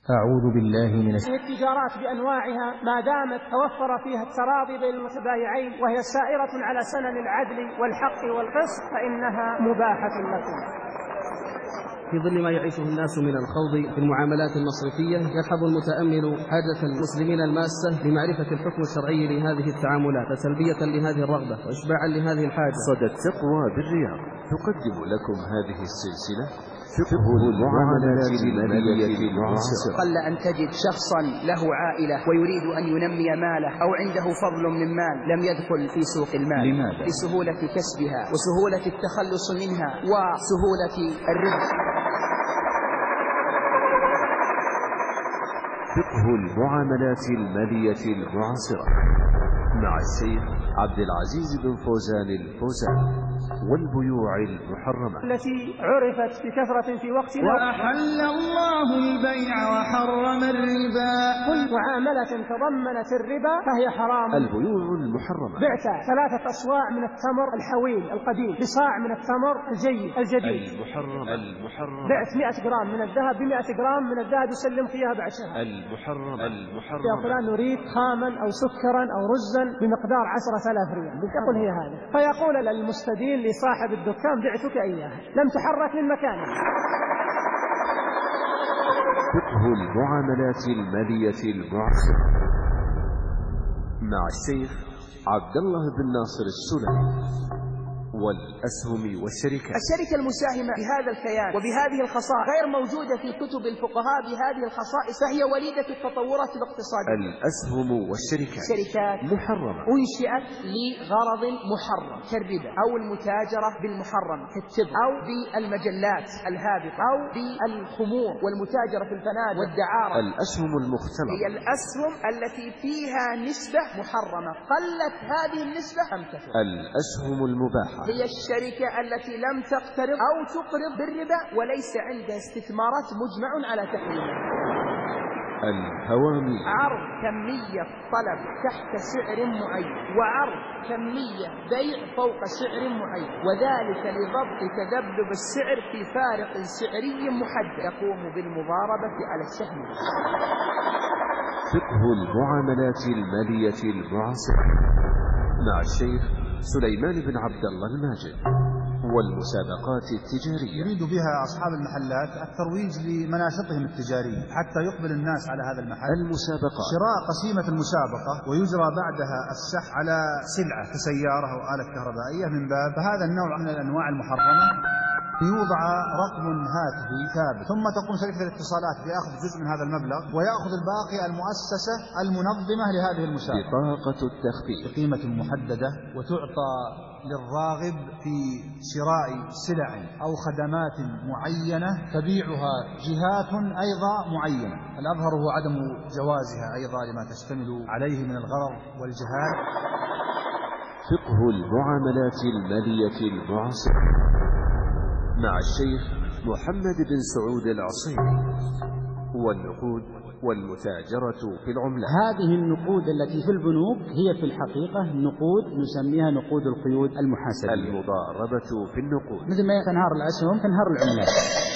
أعوذ بالله من التجارات بأنواعها ما دامت توفر فيها التراضي بين المتبايعين وهي سائرة على سنن العدل والحق والقسط فإنها مباحة لكم. في ظل ما يعيشه الناس من الخوض في المعاملات المصرفية، يلحظ المتأمل حاجة المسلمين الماسة لمعرفة الحكم الشرعي لهذه التعاملات تلبية لهذه الرغبة وإشباعا لهذه الحاجة. صدى التقوى بالرياض تقدم لكم هذه السلسلة فقه المعاملات المالية المعاصرة. قل أن تجد شخصا له عائلة ويريد أن ينمي ماله أو عنده فضل من مال لم يدخل في سوق المال. لماذا؟ لسهولة كسبها وسهولة التخلص منها وسهولة الربح. فقه المعاملات المالية المعاصرة مع الشيخ عبد العزيز بن فوزان الفوزان. والبيوع المحرمة التي عرفت بكثرة في وقتنا. وأحل الله البيع وحرم الربا. كل معاملة تضمنت الربا فهي حرام. البيوع المحرمة. بعت 3 أصواع من التمر الحويل القديم بصاع من التمر الجديد. المحرم. بعت 100 جرام من الذهب ب100 جرام من الذهب يسلم فيها بعد شهر. المحرم. يا فلان نريد خاما أو سكرا أو رزا بمقدار 10,000 ريال. يقول هي هذا، فيقول للمستدين لصاحب الدكان بعتك إياها لم تحرك من مكانك. فقه المعاملات المالية المعاصرة مع الشيخ عبد الله بن ناصر السلمي. والأسهم والشركات. الشركة المساهمة بهذا الكيان وبهذه الخصائص غير موجودة في كتب الفقهاء بهذه الخصائص، فهي وليدة التطورات الاقتصادية. الأسهم والشركات شركات محرمة أنشئت لغرض محرم كالربا أو المتاجرة بالمحرم كالتبغ أو بالمجلات الهابطة أو بالخمور والمتاجرة في الفنادق والدعارة. الأسهم المختلطة هي الأسهم التي فيها نسبة محرمة، قلت هذه النسبة أم كثرت. الأسهم المباحة هي الشركة التي لم تقترض أو تقرض بالربا وليس عندها استثمارات مجمع على تحريمها. الهوامي. عرض كمية طلب تحت سعر معين وعرض كمية بيع فوق سعر معين، وذلك لضبط تذبذب السعر في فارق سعري محدد يقوم بالمضاربة على السهم. فقه المعاملات المالية المعاصرة مع الشيخ سليمان بن عبد الله الماجد. والمسابقات التجارية. يريد بها أصحاب المحلات الترويج لمناشطهم التجارية حتى يقبل الناس على هذا المحل. المسابقات. شراء قسيمة المسابقة ويجرى بعدها السح على سلعة كسيارة أو آلة كهربائية من باب فهذا النوع من الأنواع المحرمة. يوضع رقم هاتفي ثابت ثم تقوم شركة الاتصالات بأخذ جزء من هذا المبلغ ويأخذ الباقي المؤسسة المنظمة لهذه المسابقة. بطاقة التخفيض بقيمة محددة وتعطى للراغب في شراء سلع أو خدمات معينة تبيعها جهات أيضا معينة. الأظهر هو عدم جوازها أيضا لما تشتمل عليه من الغرر والجهال. فقه المعاملات المالية المعاصرة مع الشيخ محمد بن سعود العصيري. والنقود والمتاجرة في العملات. هذه النقود التي في البنوك هي في الحقيقة نقود نسميها نقود القيود المحاسبية. المضاربة في النقود مثل ما تنهار الأسهم تنهار العملات.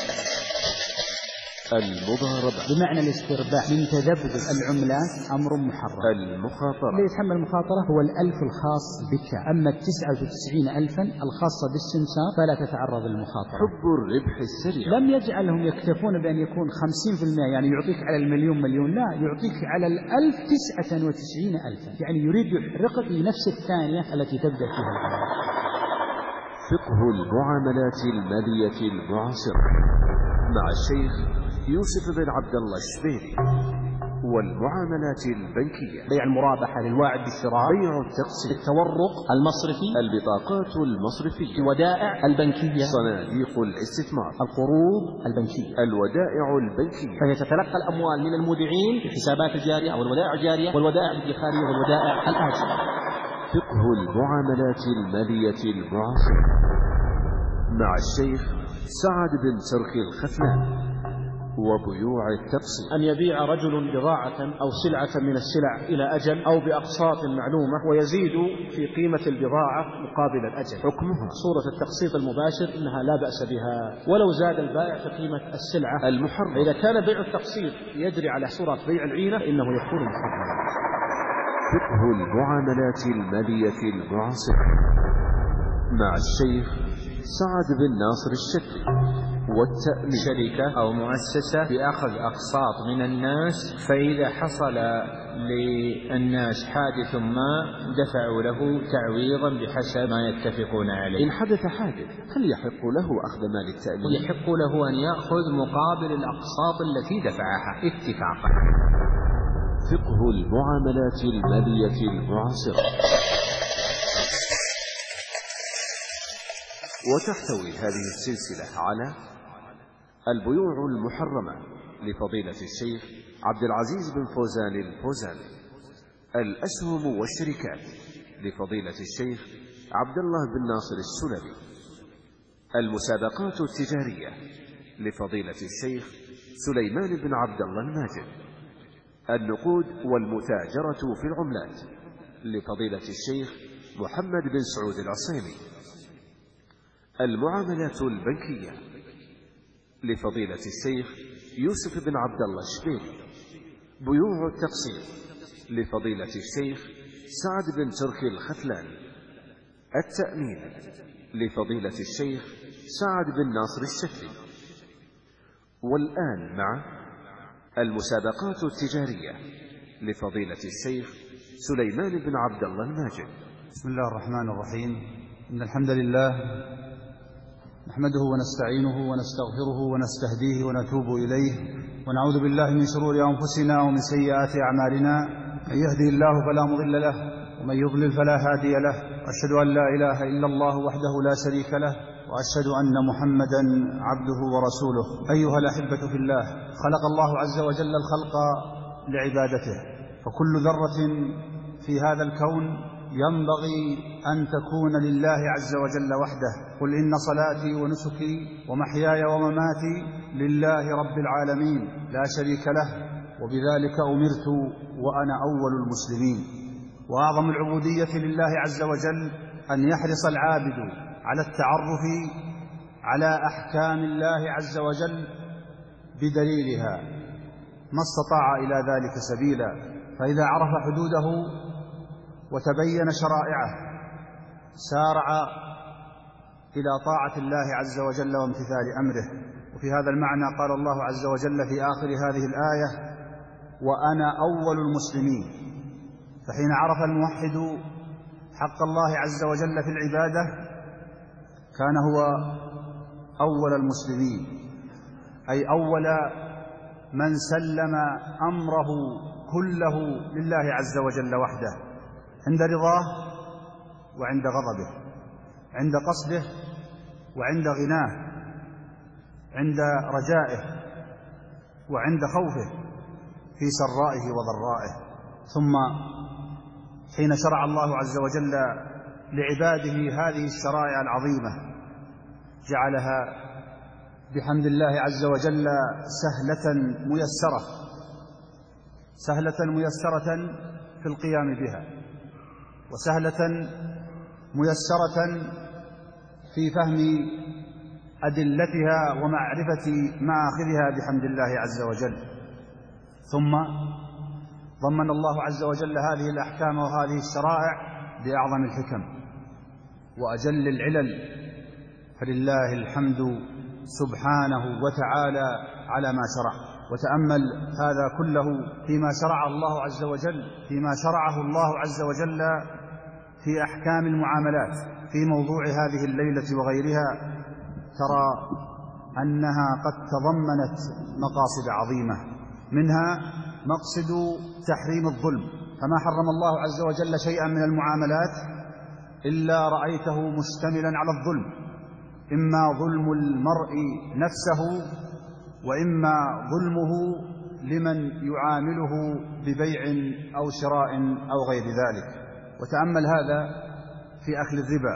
المضاربة بمعنى الاسترباح من تذبذب العملات أمر محرم. المخاطرة. اللي يتحمل المخاطرة هو 1000 الخاص بك، أما 99,000 الخاصة بالسمسار فلا تتعرض للمخاطرة. حب الربح السريع. لم يجعلهم يكتفون بأن يكون 50%، يعني يعطيك على المليون مليون، لا، يعطيك على 1000 99,000، يعني يريد يحرقك لنفس الثانية التي تبدأ فيها العمل. فقه المعاملات المالية المعاصرة مع الشيخ يوسف بن عبد الله الشبيلي. والمعاملات البنكية. بيع المرابحة للواعد بالشراء، بيع التقسيط، التورق المصرفي، البطاقات المصرفية، الودائع البنكية، صناديق الاستثمار، القروض البنكية، الودائع البنكية. فهي تتلقى الأموال من المودعين في الحسابات الجارية أو الودائع الجارية والودائع الادخارية والودائع الآجلة. فقه المعاملات المالية المعاصرة مع الشيخ سعد بن سرخي الخثنان. وبيوع التقسيط. أن يبيع رجل بضاعة أو سلعة من السلع إلى أجل أو بأقساط معلومة ويزيد في قيمة البضاعة مقابل الأجل. حكمها صورة التقسيط المباشر إنها لا بأس بها ولو زاد البائع في قيمة السلعة المحرم. إذا كان بيع التقسيط يجري على صورة بيع العينة إنه يكون محرما. فقه المعاملات المالية المعاصرة مع الشيخ سعد بن ناصر الشكري. والتأمين شركة أو مؤسسة بأخذ أقساط من الناس، فإذا حصل للناس حادث ما دفعوا له تعويضا بحسب ما يتفقون عليه. إن حدث حادث هل يحق له أخذ مال التأمين؟ يحق له أن يأخذ مقابل الأقساط التي دفعها اتفاقا. فقه المعاملات المالية المعاصرة. وتحتوي هذه السلسلة على البيوع المحرمة لفضيلة الشيخ عبد العزيز بن فوزان الفوزاني، الأسهم والشركات لفضيلة الشيخ عبد الله بن ناصر السلمي، المسابقات التجارية لفضيلة الشيخ سليمان بن عبد الله الماجد، النقود والمتاجرة في العملات لفضيلة الشيخ محمد بن سعود العصيمي، المعاملات البنكية لفضيلة الشيخ يوسف بن عبد الله الشبيلي، بيوع التقسيط لفضيلة الشيخ سعد بن تركي الختلاني، التأمين لفضيلة الشيخ سعد بن ناصر الشكري. والآن مع المسابقات التجارية لفضيلة الشيخ سليمان بن عبد الله الماجد. بسم الله الرحمن الرحيم. إن الحمد لله نحمده ونستعينه ونستغفره ونستهديه ونتوب إليه، ونعوذ بالله من شرور أنفسنا ومن سيئات أعمالنا. من يهدي الله فلا مضل له ومن يضلل فلا هادي له، وأشهد أن لا إله إلا الله وحده لا شريك له، وأشهد أن محمدا عبده ورسوله. أيها الأحبة في الله، خلق الله عز وجل الخلق لعبادته، فكل ذرة في هذا الكون ينبغي أن تكون لله عز وجل وحده. قل إن صلاتي ونسكي ومحياي ومماتي لله رب العالمين لا شريك له، وبذلك أمرت وأنا أول المسلمين. وأعظم العبودية لله عز وجل أن يحرص العابد على التعرف على أحكام الله عز وجل بدليلها ما استطاع إلى ذلك سبيلا، فإذا عرف حدوده وتبين شرائعه سارع إلى طاعة الله عز وجل وامتثال أمره. وفي هذا المعنى قال الله عز وجل في آخر هذه الآية: وأنا أول المسلمين. فحين عرف الموحد حق الله عز وجل في العبادة كان هو أول المسلمين، أي أول من سلم أمره كله لله عز وجل وحده، عند رضاه وعند غضبه، عند قصده وعند غناه، عند رجائه وعند خوفه، في سرائه وضرائه. ثم حين شرع الله عز وجل لعباده هذه الشرائع العظيمة جعلها بحمد الله عز وجل سهلة ميسرة في القيام بها، وسهلة ميسرة في فهم أدلتها ومعرفة مآخذها بحمد الله عز وجل. ثم ضمن الله عز وجل هذه الأحكام وهذه الشرائع بأعظم الحكم وأجل العلل، فلله الحمد سبحانه وتعالى على ما شرع. وتأمل هذا كله فيما شرعه الله عز وجل في أحكام المعاملات في موضوع هذه الليلة وغيرها، ترى أنها قد تضمنت مقاصد عظيمة، منها مقصد تحريم الظلم، فما حرم الله عز وجل شيئا من المعاملات إلا رأيته مشتملا على الظلم، إما ظلم المرء نفسه وإما ظلمه لمن يعامله ببيع أو شراء أو غير ذلك. وتأمل هذا في أكل الربا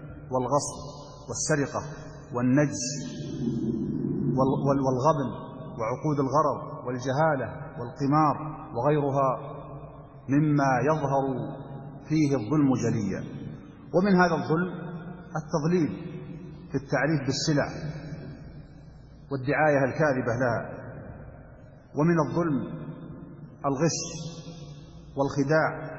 والغصب والسرقة والنجس والغبن وعقود الغرر والجهالة والقمار وغيرها مما يظهر فيه الظلم جليا. ومن هذا الظلم التضليل في التعريف بالسلع والدعاية الكاذبة لها، ومن الظلم الغش والخداع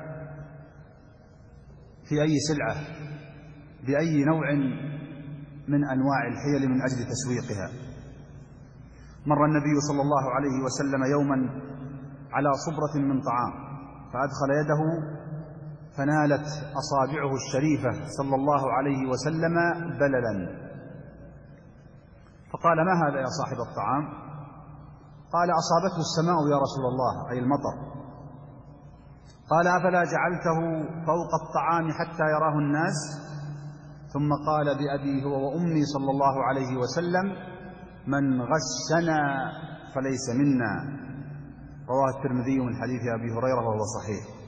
في أي سلعة بأي نوع من أنواع الحيل من أجل تسويقها. مر النبي صلى الله عليه وسلم يوما على صبرة من طعام فأدخل يده فنالت أصابعه الشريفة صلى الله عليه وسلم بللا، فقال: ما هذا يا صاحب الطعام؟ قال: أصابته السماء يا رسول الله، أي المطر. قال: أفلا جعلته فوق الطعام حتى يراه الناس؟ ثم قال: بأبي هو وأمي صلى الله عليه وسلم: من غشنا فليس منا. رواه الترمذي من حديث أبي هريرة وهو صحيح.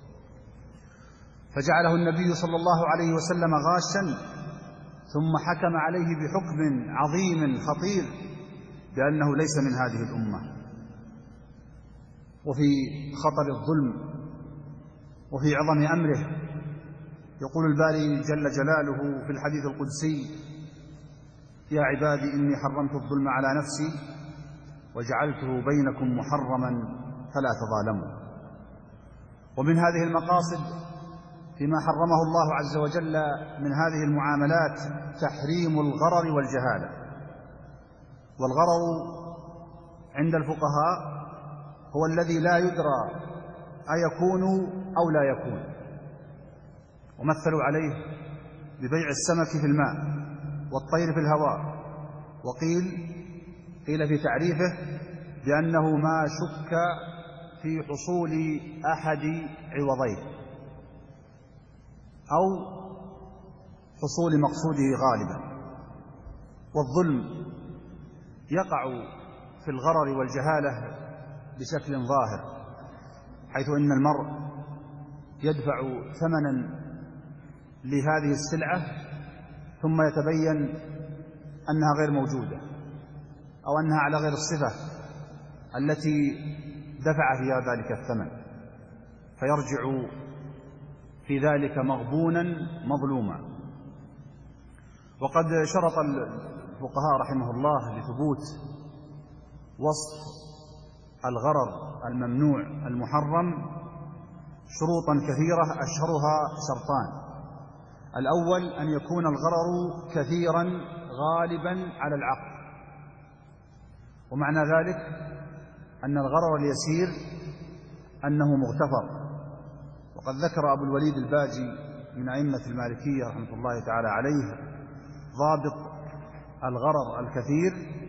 فجعله النبي صلى الله عليه وسلم غاشا، ثم حكم عليه بحكم عظيم خطير بأنه ليس من هذه الأمة. وفي خطر الظلم وفي عظم أمره يقول الباري جل جلاله في الحديث القدسي: يا عبادي إني حرمت الظلم على نفسي وجعلته بينكم محرما فلا تظالموا. ومن هذه المقاصد فيما حرمه الله عز وجل من هذه المعاملات تحريم الغرر والجهالة. والغرر عند الفقهاء هو الذي لا يدرى أيكون أو لا يكون، ومثلوا عليه ببيع السمك في الماء والطير في الهواء، قيل في تعريفه بأنه ما شك في حصول أحد عوضين أو حصول مقصوده غالبا. والظلم يقع في الغرر والجهالة بشكل ظاهر، حيث إن المرء يدفع ثمنا لهذه السلعة ثم يتبين أنها غير موجودة أو أنها على غير الصفة التي دفع فيها ذلك الثمن، فيرجع في ذلك مغبونا مظلوما. وقد شرط الفقهاء رحمه الله لثبوت وصف الغرر الممنوع المحرم شروطا كثيرة، أشهرها شرطان: الأول أن يكون الغرر كثيرا غالبا على العقل، ومعنى ذلك أن الغرر اليسير أنه مغتفر. وقد ذكر أبو الوليد الباجي من أئمة المالكية رحمة الله تعالى عليه ضابط الغرر الكثير،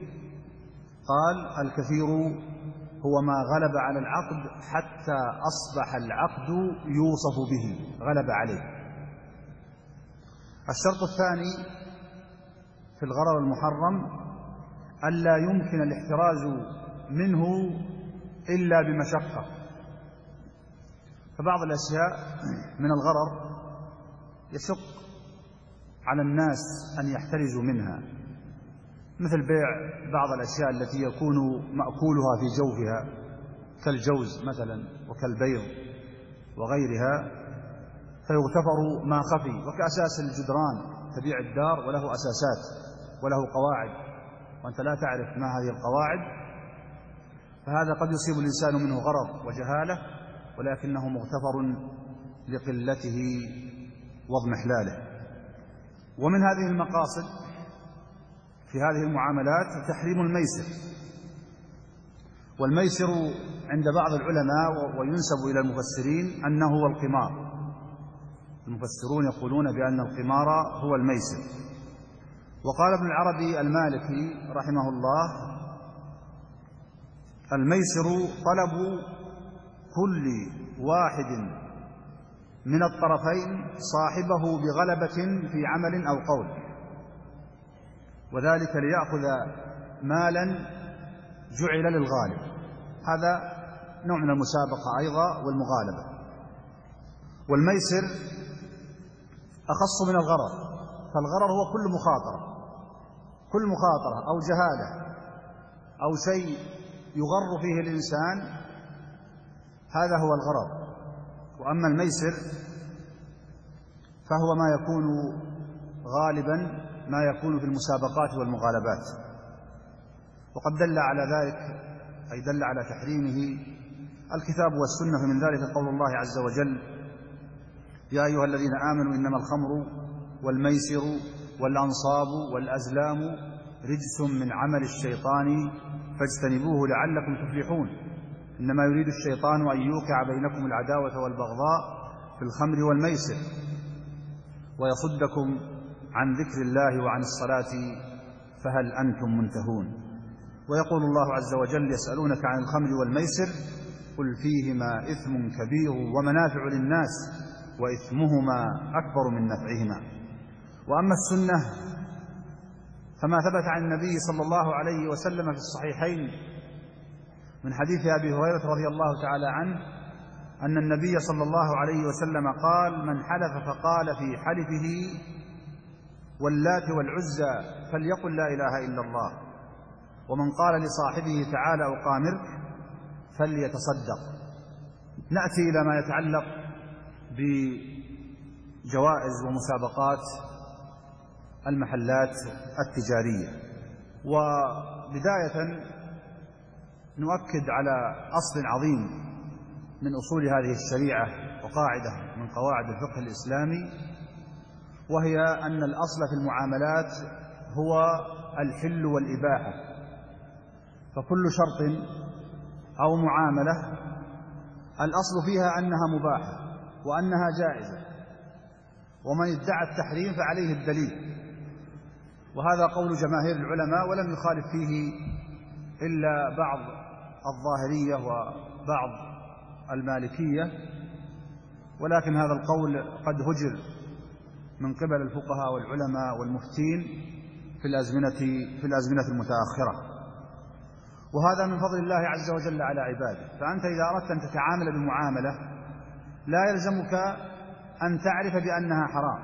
قال: الكثير هو ما غلب على العقد حتى أصبح العقد يوصف به، غلب عليه. الشرط الثاني في الغرر المحرم ألا يمكن الاحتراز منه إلا بمشقة. فبعض الأشياء من الغرر يشق على الناس أن يحترزوا منها، مثل بيع بعض الأشياء التي يكون مأكولها في جوفها كالجوز مثلا وكالبيض وغيرها، فيغتفر ما خفي. وكأساس الجدران، تبيع الدار وله أساسات وله قواعد وأنت لا تعرف ما هذه القواعد، فهذا قد يصيب الإنسان منه غرر وجهالة ولكنه مغتفر لقلته واضمحلاله. ومن هذه المقاصد في هذه المعاملات تحريم الميسر. والميسر عند بعض العلماء وينسب إلى المفسرين أنه هو القمار. المفسرون يقولون بأن القمار هو الميسر. وقال ابن العربي المالكي رحمه الله: الميسر طلب كل واحد من الطرفين صاحبه بغلبة في عمل أو قول، وذلك ليأخذ مالا جعل للغالب. هذا نوع من المسابقة أيضا والمغالبة. والميسر أخص من الغرر، فالغرر هو كل مخاطرة أو جهالة أو شيء يغر فيه الإنسان هذا هو الغرض. وأما الميسر فهو ما يكون غالبا ما يكون في المسابقات والمغالبات. وقد دل على ذلك أي دل على تحريمه الكتاب والسنة، فمن ذلك قول الله عز وجل: يا أيها الذين آمنوا إنما الخمر والميسر والأنصاب والأزلام رجس من عمل الشيطان فاجتنبوه لعلكم تفلحون. إنما يريد الشيطان أن يوقع بينكم العداوة والبغضاء في الخمر والميسر ويصدكم عن ذكر الله وعن الصلاة فهل أنتم منتهون. ويقول الله عز وجل: يسألونك عن الخمر والميسر قل فيهما إثم كبير ومنافع للناس وإثمهما أكبر من نفعهما. وأما السنة فما ثبت عن النبي صلى الله عليه وسلم في الصحيحين من حديث أبي هريرة رضي الله تعالى عنه أن النبي صلى الله عليه وسلم قال: من حلف فقال في حلفه واللات والعزى فليقل لا إله إلا الله، ومن قال لصاحبه تعالى أقامرك فليتصدق. نأتي إلى ما يتعلق بجوائز ومسابقات المحلات التجارية. وبداية نؤكد على أصل عظيم من أصول هذه الشريعة وقاعدة من قواعد الفقه الإسلامي، وهي أن الأصل في المعاملات هو الحل والإباحة. فكل شرط أو معاملة الأصل فيها أنها مباحة وأنها جائزة، ومن ادعى التحريم فعليه الدليل. وهذا قول جماهير العلماء، ولم يخالف فيه إلا بعض الظاهرية وبعض المالكية، ولكن هذا القول قد هجر من قبل الفقهاء والعلماء والمفتين في الأزمنة المتأخرة. وهذا من فضل الله عز وجل على عباده. فأنت إذا أردت أن تتعامل بمعاملة لا يلزمك أن تعرف بأنها حرام،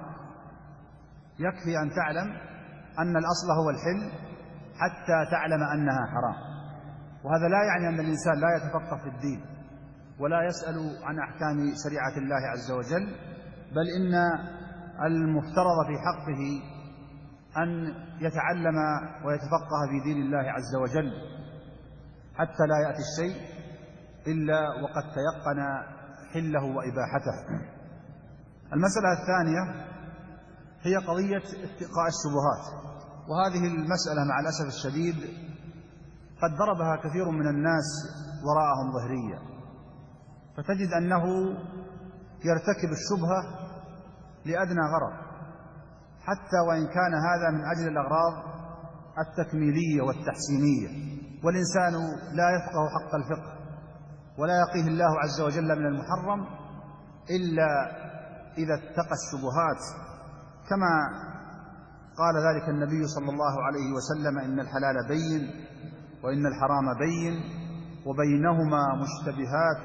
يكفي أن تعلم أن الأصل هو الحل حتى تعلم أنها حرام. وهذا لا يعني أن الإنسان لا يتفقه في الدين ولا يسأل عن أحكام شريعة الله عز وجل، بل إن المفترض في حقه أن يتعلم ويتفقه في دين الله عز وجل حتى لا يأتي الشيء إلا وقد تيقن حله وإباحته. المسألة الثانية هي قضية اتقاء الشبهات، وهذه المسألة مع الأسف الشديد قد ضربها كثير من الناس وراءهم ظهريا، فتجد أنه يرتكب الشبهة لأدنى غرض، حتى وإن كان هذا من أجل الأغراض التكميلية والتحسينية. والإنسان لا يفقه حق الفقه ولا يقيه الله عز وجل من المحرم إلا إذا اتقى الشبهات، كما قال ذلك النبي صلى الله عليه وسلم: إن الحلال بين وإن الحرام بين وبينهما مشتبهات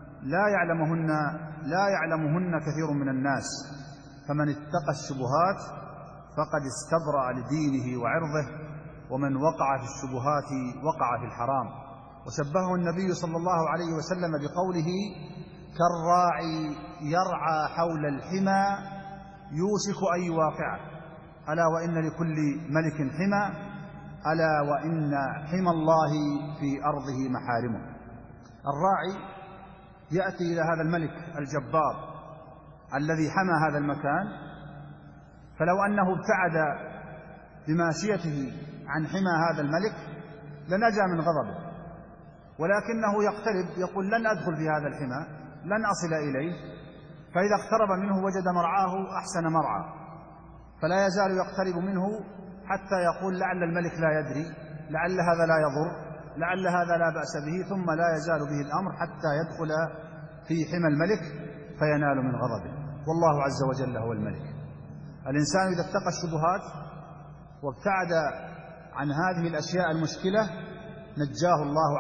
لا يعلمهن كثير من الناس، فمن اتقى الشبهات فقد استبرأ لدينه وعرضه، ومن وقع في الشبهات وقع في الحرام. وشبهه النبي صلى الله عليه وسلم بقوله: كالراعي يرعى حول الحمى يوشك أن يواقعه، ألا وإن لكل ملك حمى، ألا وإن حمى الله في أرضه محارمه. الراعي يأتي إلى هذا الملك الجبار الذي حمى هذا المكان، فلو أنه ابتعد بماشيته عن حمى هذا الملك لنجا من غضبه، ولكنه يقترب يقول: لن أدخل في هذا الحمى، لن أصل إليه. فإذا اقترب منه وجد مرعاه أحسن مرعى، فلا يزال يقترب منه حتى يقول: لعل الملك لا يدري، لعل هذا لا يضر، لعل هذا لا بأس به، ثم لا يزال به الأمر حتى يدخل في حمى الملك فينال من غضبه. والله عز وجل هو الملك. الإنسان إذا اتقى الشبهات وابتعد عن هذه الأشياء المشكلة نجاه الله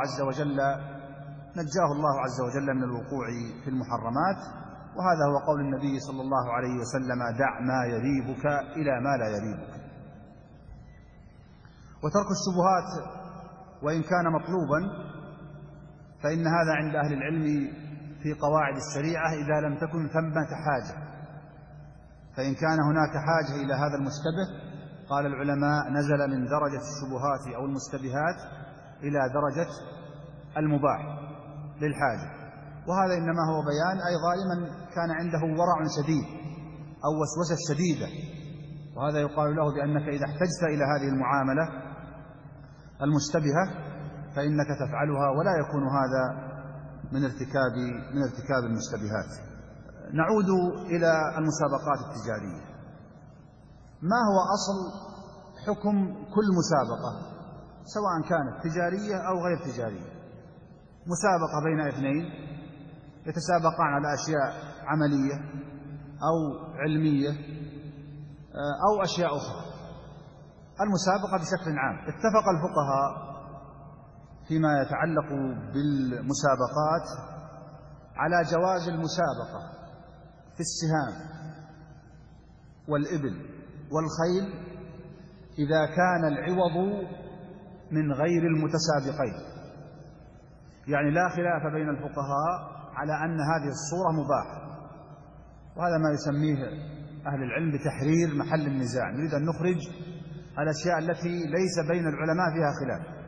عز وجل من الوقوع في المحرمات. وهذا هو قول النبي صلى الله عليه وسلم: دع ما يريبك إلى ما لا يريبك. وترك الشبهات وإن كان مطلوبا فإن هذا عند أهل العلم في قواعد الشريعة إذا لم تكن ثمة حاجة. فإن كان هناك حاجة إلى هذا المشتبه قال العلماء نزل من درجة الشبهات أو المشتبهات إلى درجة المباح للحاجة. وهذا إنما هو بيان أيضا لمن كان عنده ورع شديد أو وسوسة شديدة، وهذا يقال له بأنك إذا احتجت إلى هذه المعاملة المشتبهة فإنك تفعلها، ولا يكون هذا من ارتكاب المشتبهات. نعود إلى المسابقات التجارية. ما هو أصل حكم كل مسابقة سواء كانت تجارية أو غير تجارية؟ مسابقة بين اثنين يتسابقان على أشياء عملية أو علمية أو أشياء أخرى. المسابقة بشكل عام اتفق الفقهاء فيما يتعلق بالمسابقات على جواز المسابقة في السهام والإبل والخيل إذا كان العوض من غير المتسابقين. يعني لا خلاف بين الفقهاء على أن هذه الصورة مباحة، وهذا ما يسميه أهل العلم بتحرير محل النزاع. نريد أن نخرج الأشياء التي ليس بين العلماء فيها خلاف.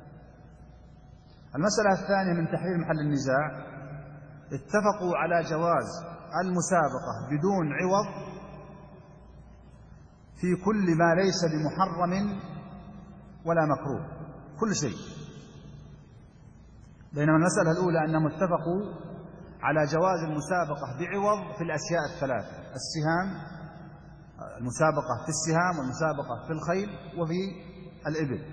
المسألة الثانية من تحرير محل النزاع اتفقوا على جواز المسابقة بدون عوض في كل ما ليس بمحرم ولا مكروه، كل شيء. بينما المسألة الأولى أنهم اتفقوا على جواز المسابقة بعوض في الأشياء الثلاثة: السهام، المسابقة في السهام، والمسابقة في الخيل، وفي الإبل.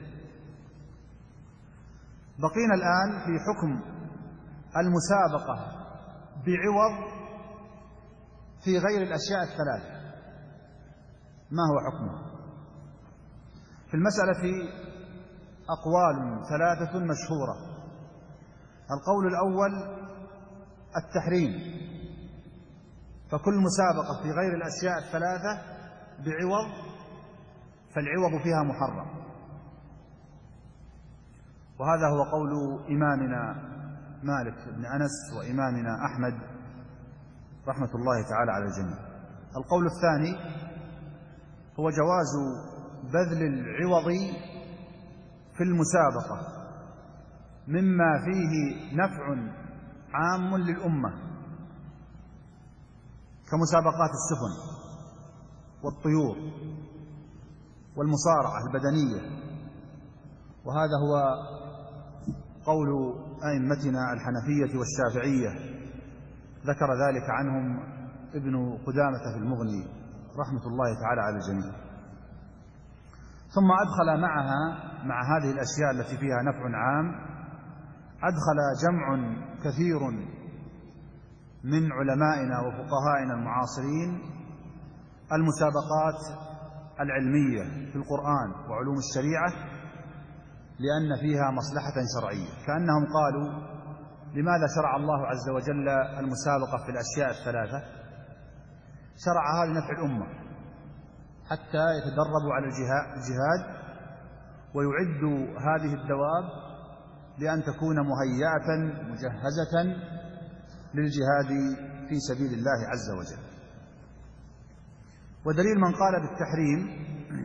بقينا الآن في حكم المسابقة بعوض في غير الأشياء الثلاثة. ما هو حكمه؟ في المسألة أقوال ثلاثة مشهورة. القول الأول التحريم، فكل مسابقة في غير الأشياء الثلاثة بعوض فالعوض فيها محرم، وهذا هو قول إمامنا مالك بن أنس وإمامنا أحمد رحمة الله تعالى على الجميع. القول الثاني هو جواز بذل العوض في المسابقة مما فيه نفع عام للأمة كمسابقات السفن والطيور والمصارعة البدنية، وهذا هو قول أئمتنا الحنفية والشافعية، ذكر ذلك عنهم ابن قدامة في المغني رحمة الله تعالى على الجميع. ثم أدخل مع هذه الأشياء التي فيها نفع عام، أدخل جمع كثير من علمائنا وفقهائنا المعاصرين المسابقات العلمية في القرآن وعلوم الشريعة، لأن فيها مصلحة شرعية. كأنهم قالوا: لماذا شرع الله عز وجل المسابقة في الأشياء الثلاثة؟ شرعها لنفع الأمة حتى يتدربوا على الجهاد ويعدوا هذه الدواب لأن تكون مهيئة مجهزة للجهاد في سبيل الله عز وجل. ودليل من قال بالتحريم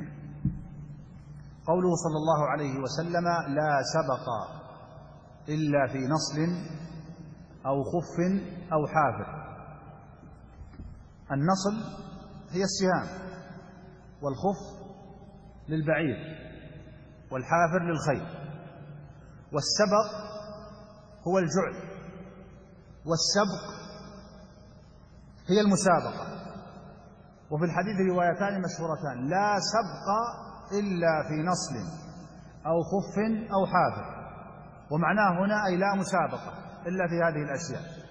قوله صلى الله عليه وسلم: لا سبق إلا في نصل أو خف أو حافر. النصل هي السهام، والخف للبعير، والحافر للخيل، والسبق هو الجعل، والسبق هي المسابقة. وفي الحديث روايتان مشهورتان: لا سبق إلا في نصل أو خف أو حافر. ومعناه هنا أي لا مسابقة إلا في هذه الأشياء.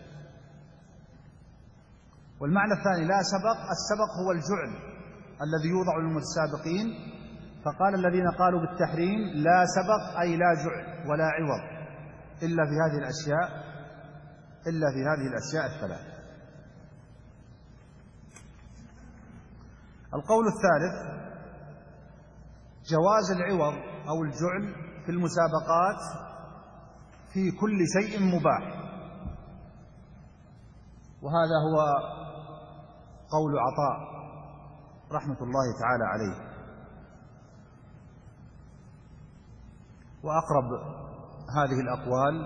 والمعنى الثاني لا سبق، السبق هو الجعل الذي يوضع للمتسابقين، فقال الذين قالوا بالتحريم: لا سبق أي لا جعل ولا عوض إلا في هذه الأشياء الثلاث. القول الثالث جواز العوض أو الجعل في المسابقات في كل شيء مباح، وهذا هو قول عطاء رحمة الله تعالى عليه. وأقرب هذه الأقوال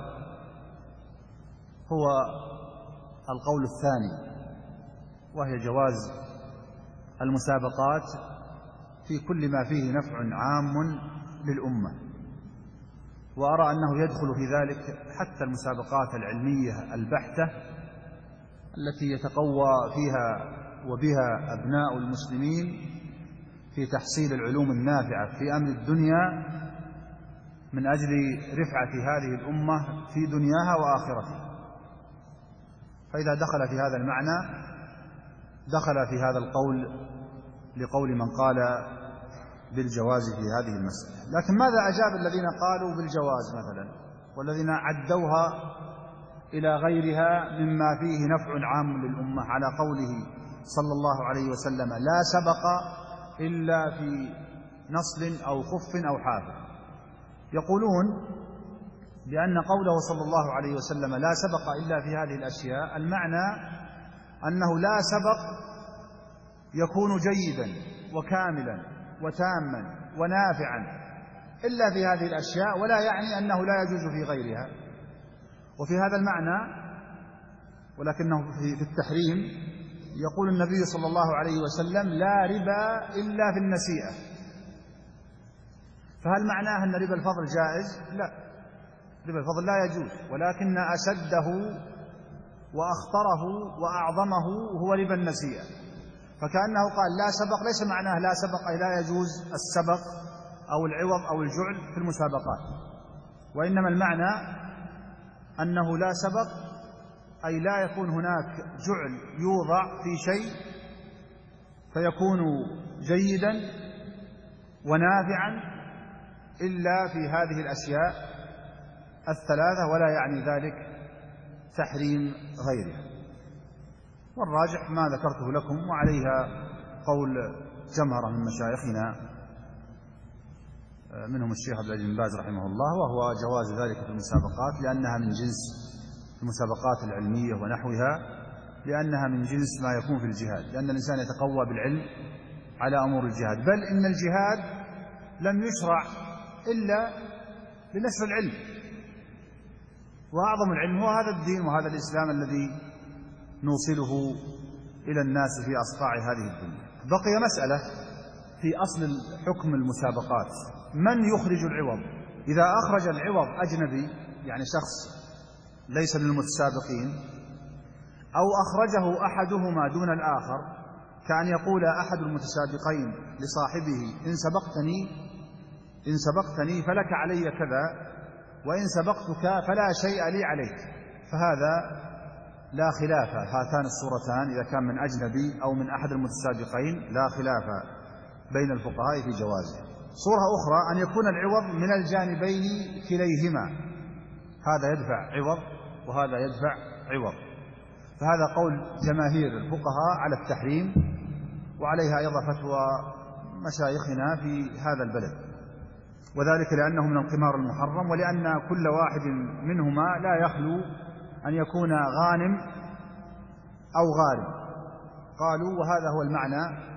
هو القول الثاني، وهي جواز المسابقات في كل ما فيه نفع عام للأمة. وأرى أنه يدخل في ذلك حتى المسابقات العلمية البحتة التي يتقوى فيها وبها أبناء المسلمين في تحصيل العلوم النافعة في أمر الدنيا من أجل رفعة هذه الأمة في دنياها وآخرتها. فإذا دخل في هذا المعنى دخل في هذا القول لقول من قال بالجواز في هذه المسألة. لكن ماذا أجاب الذين قالوا بالجواز مثلا والذين عدوها إلى غيرها مما فيه نفع عام للأمة على قوله صلى الله عليه وسلم لا سبق إلا في نصل أو خف أو حافر؟ يقولون بأن قوله صلى الله عليه وسلم لا سبق إلا في هذه الأشياء المعنى أنه لا سبق يكون جيدا وكاملا وتاما ونافعا إلا في هذه الأشياء، ولا يعني أنه لا يجوز في غيرها. وفي هذا المعنى ولكنه في التحريم يقول النبي صلى الله عليه وسلم لا ربا إلا في النسيئة. فهل معناه أن ربا الفضل جائز؟ لا، ربا الفضل لا يجوز، ولكن أشده وأخطره وأعظمه هو ربا النسيئة. فكأنه قال لا سبق ليس معناه لا سبق أي لا يجوز السبق أو العوض أو الجعل في المسابقات، وإنما المعنى أنه لا سبق أي لا يكون هناك جعل يوضع في شيء فيكون جيدا ونافعا إلا في هذه الأشياء الثلاثة، ولا يعني ذلك تحريم غيرها. والراجح ما ذكرته لكم، وعليها قول جمهرة من مشايخنا منهم الشيخ عبد العزيز بن باز رحمه الله، وهو جواز ذلك في المسابقات لأنها من جنس المسابقات العلمية ونحوها، لأنها من جنس ما يكون في الجهاد، لأن الإنسان يتقوى بالعلم على أمور الجهاد. بل إن الجهاد لم يشرع إلا لنشر العلم، وأعظم العلم هو هذا الدين وهذا الإسلام الذي نوصله إلى الناس في أصقاع هذه الدنيا. بقي مسألة في أصل حكم المسابقات: من يخرج العوض؟ إذا أخرج العوض أجنبي، يعني شخص ليس من المتسابقين، أو أخرجه أحدهما دون الآخر، كأن يقول أحد المتسابقين لصاحبه إن سبقتني فلك علي كذا، وإن سبقتك فلا شيء لي عليك، فهذا لا خلاف. هاتان الصورتان إذا كان من أجنبي أو من أحد المتسابقين لا خلاف بين الفقهاء في جوازه. صورة أخرى أن يكون العوض من الجانبين كليهما، هذا يدفع عوض وهذا يدفع عوض، فهذا قول جماهير الفقهاء على التحريم، وعليها أيضا فتوى مشايخنا في هذا البلد، وذلك لأنه من القمار المحرم، ولأن كل واحد منهما لا يخلو أن يكون غانم أو غارم. قالوا وهذا هو المعنى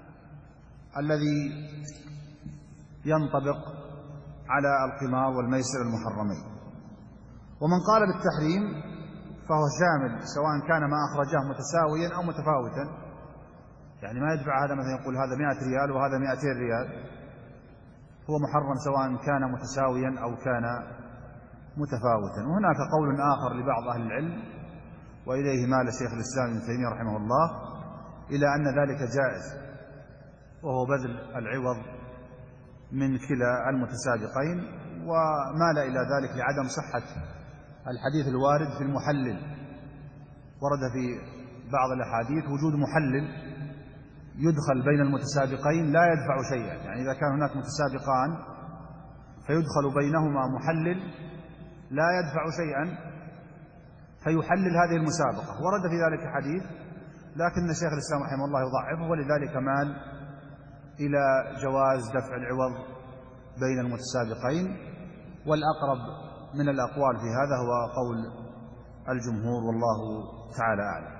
الذي ينطبق على القمار والميسر المحرمين. ومن قال بالتحريم فهو شامل، سواء كان ما أخرجه متساويا أو متفاوتا، يعني ما يدفع هذا مثلا يقول هذا 100 ريال وهذا 200 ريال، هو محرم سواء كان متساويا أو كان متفاوتا. وهناك قول آخر لبعض أهل العلم، وإليه مال شيخ الإسلام ابن تيمية رحمه الله، إلى أن ذلك جائز، وهو بذل العوض من كلا المتسابقين، ومال إلى ذلك لعدم صحة الحديث الوارد في المحلل. ورد في بعض الأحاديث وجود محلل يدخل بين المتسابقين لا يدفع شيئا، يعني إذا كان هناك متسابقان فيدخل بينهما محلل لا يدفع شيئا فيحلل هذه المسابقة. ورد في ذلك حديث، لكن شيخ الإسلام رحمه الله يضعفه، ولذلك مال إلى جواز دفع العوض بين المتسابقين، والأقرب من الأقوال في هذا هو قول الجمهور والله تعالى أعلم.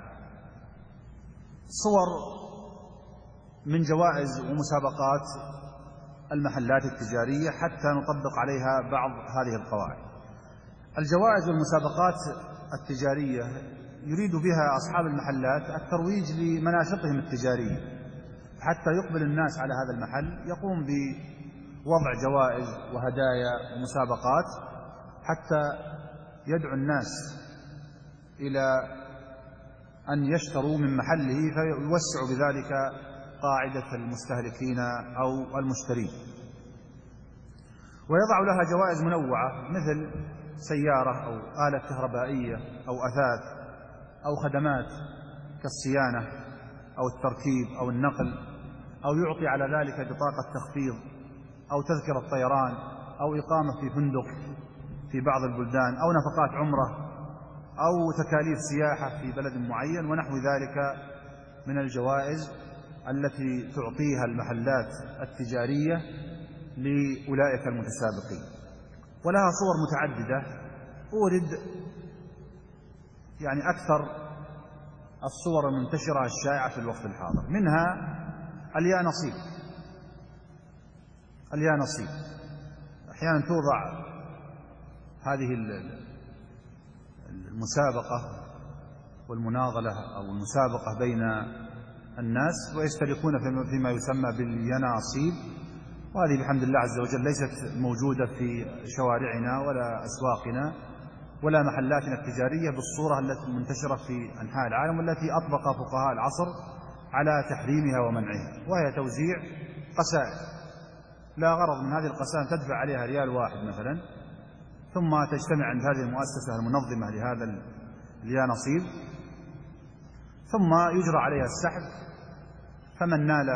صور من جوائز ومسابقات المحلات التجارية حتى نطبق عليها بعض هذه القواعد. الجوائز والمسابقات التجارية يريد بها أصحاب المحلات الترويج لمناشطهم التجارية، حتى يقبل الناس على هذا المحل يقوم بوضع جوائز وهدايا ومسابقات حتى يدعو الناس إلى أن يشتروا من محله فيوسع بذلك قاعدة المستهلكين أو المشترين. ويضع لها جوائز منوعة مثل سيارة أو آلة كهربائية أو أثاث أو خدمات كالصيانة أو التركيب أو النقل، أو يعطي على ذلك بطاقة تخفيض أو تذكرة طيران أو إقامة في فندق في بعض البلدان أو نفقات عمرة أو تكاليف سياحة في بلد معين ونحو ذلك من الجوائز التي تعطيها المحلات التجارية لأولئك المتسابقين. ولها صور متعددة أورد يعني أكثر الصور المنتشرة الشائعة في الوقت الحاضر، منها اليانصيب. أحيانا توضع هذه المسابقة والمناضلة أو المسابقة بين الناس ويشتركون فيما يسمى بالياناصيب، وهذه بحمد الله عز وجل ليست موجودة في شوارعنا ولا أسواقنا ولا محلاتنا التجارية بالصورة التي منتشرة في أنحاء العالم والتي أطبق فقهاء العصر على تحريمها ومنعها، وهي توزيع قسائم لا غرض من هذه القسائم تدفع عليها ريال واحد مثلا، ثم تجتمع عند هذه المؤسسة المنظمة لهذا اليانصيب ثم يجرى عليها السحب، فمن نال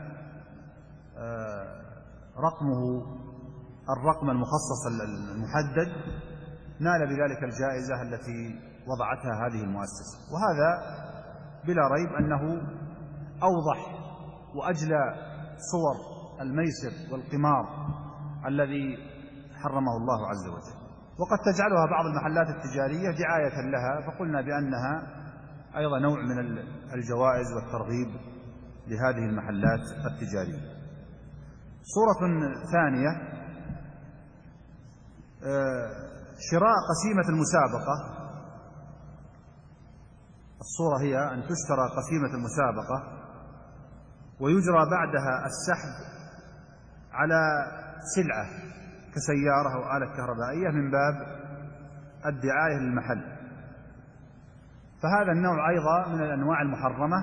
رقمه الرقم المخصص المحدد نال بذلك الجائزة التي وضعتها هذه المؤسسة. وهذا بلا ريب أنه أوضح وأجلى صور الميسر والقمار الذي حرمه الله عز وجل. وقد تجعلها بعض المحلات التجارية دعاية لها، فقلنا بأنها أيضا نوع من الجوائز والترغيب لهذه المحلات التجارية. صورة ثانية شراء قسيمة المسابقة. الصورة هي أن تشترى قسيمة المسابقة ويجرى بعدها السحب على سلعة كسيارة أو آلة كهربائية من باب الدعاية للمحل، فهذا النوع أيضا من الأنواع المحرمة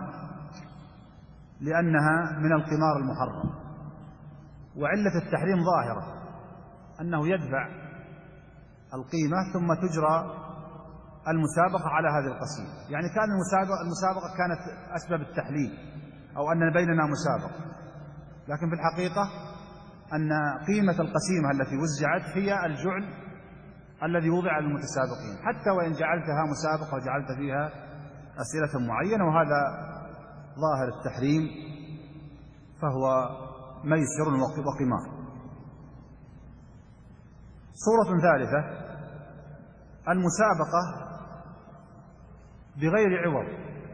لأنها من القمار المحرم. وعلة التحريم ظاهرة، أنه يدفع القيمة ثم تجرى المسابقة على هذه القسيمة، يعني كان المسابقة كانت أسباب التحليل أو أن بيننا مسابقة، لكن في الحقيقة أن قيمة القسيمة التي وزعت هي الجعل الذي وضع للمتسابقين، حتى وإن جعلتها مسابقة وجعلت فيها أسئلة معينة، وهذا ظاهر التحريم فهو ميسر وقمار. صورة ثالثة المسابقة بغير عوض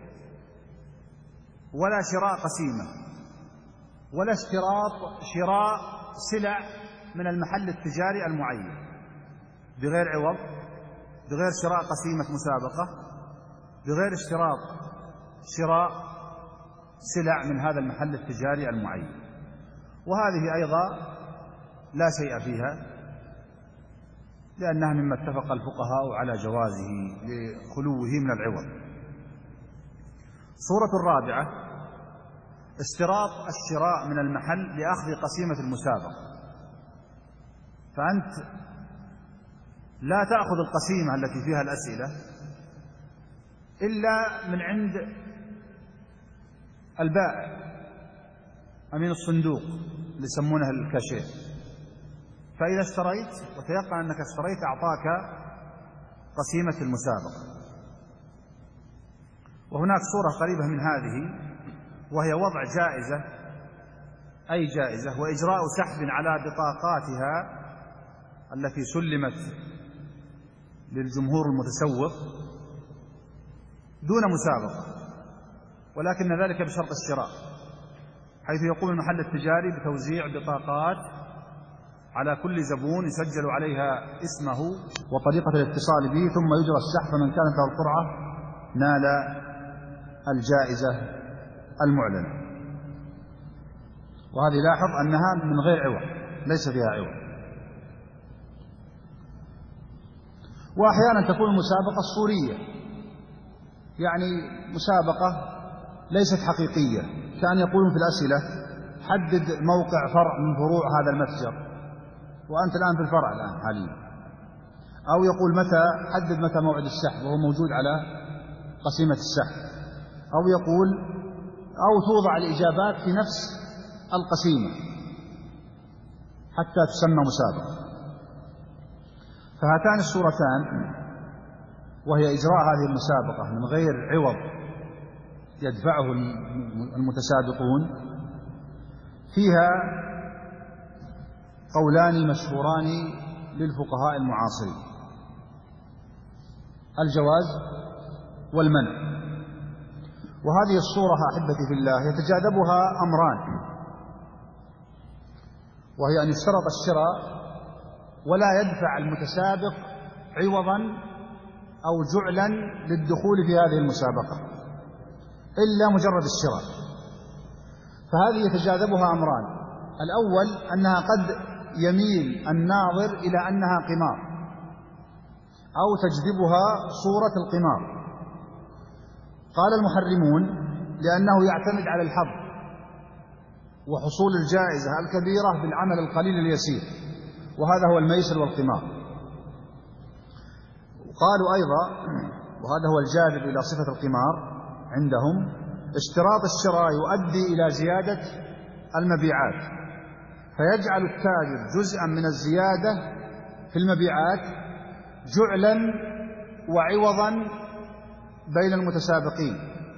ولا شراء قسيمة ولا اشتراط شراء سلع من المحل التجاري المعين، بغير عوض، بغير شراء قسيمة مسابقة، بغير اشتراط شراء سلع من هذا المحل التجاري المعين. وهذه أيضا لا شيء فيها لأنها مما اتفق الفقهاء على جوازه لخلوه من العوض. صورة الرابعة اشتراط الشراء من المحل لأخذ قسيمة المسابقة، فأنت لا تأخذ القسيمة التي فيها الأسئلة إلا من عند البائع أمين الصندوق اللي يسمونه الكاشير، فإذا اشتريت وتيقن أنك اشتريت أعطاك قسيمة المسابقة. وهناك صورة قريبة من هذه وهي وضع جائزة، أي جائزة، وإجراء سحب على بطاقاتها التي سلمت للجمهور المتسوق دون مسابقة، ولكن ذلك بشرط الشراء، حيث يقوم المحل التجاري بتوزيع بطاقات على كل زبون يسجل عليها اسمه وطريقة الاتصال به، ثم يجرى السحب، فمن كانت له القرعة نال الجائزة المعلنة. وهذه لاحظ أنها من غير عوض، ليس فيها عوض. وأحيانا تكون المسابقة صورية، يعني مسابقة ليست حقيقية، كأن يقولون في الأسئلة حدد موقع فرع من فروع هذا المتجر، وأنت الآن في الفرع الآن حاليا، أو يقول حدد متى موعد السحب وهو موجود على قسيمة السحب، أو يقول أو توضع الإجابات في نفس القسيمة حتى تسمى مسابقة. فهاتان الصورتان، وهي إجراء هذه المسابقة من غير عوض يدفعه المتسابقون، فيها قولان مشهوران للفقهاء المعاصرين: الجواز والمنع. وهذه الصورة أحبتي في الله يتجاذبها أمران، وهي أن يشترط الشراء ولا يدفع المتسابق عوضا أو جعلا للدخول في هذه المسابقة إلا مجرد الشراء. فهذه يتجاذبها أمران: الأول أنها قد يميل الناظر إلى أنها قمار، أو تجذبها صورة القمار. قال المحرمون لأنه يعتمد على الحظ وحصول الجائزة الكبيرة بالعمل القليل اليسير، وهذا هو الميسر والقمار. قالوا أيضا، وهذا هو الجاذب إلى صفة القمار عندهم، اشتراط الشراء يؤدي إلى زيادة المبيعات، فيجعل التاجر جزءا من الزيادة في المبيعات جعلا وعوضا بين المتسابقين،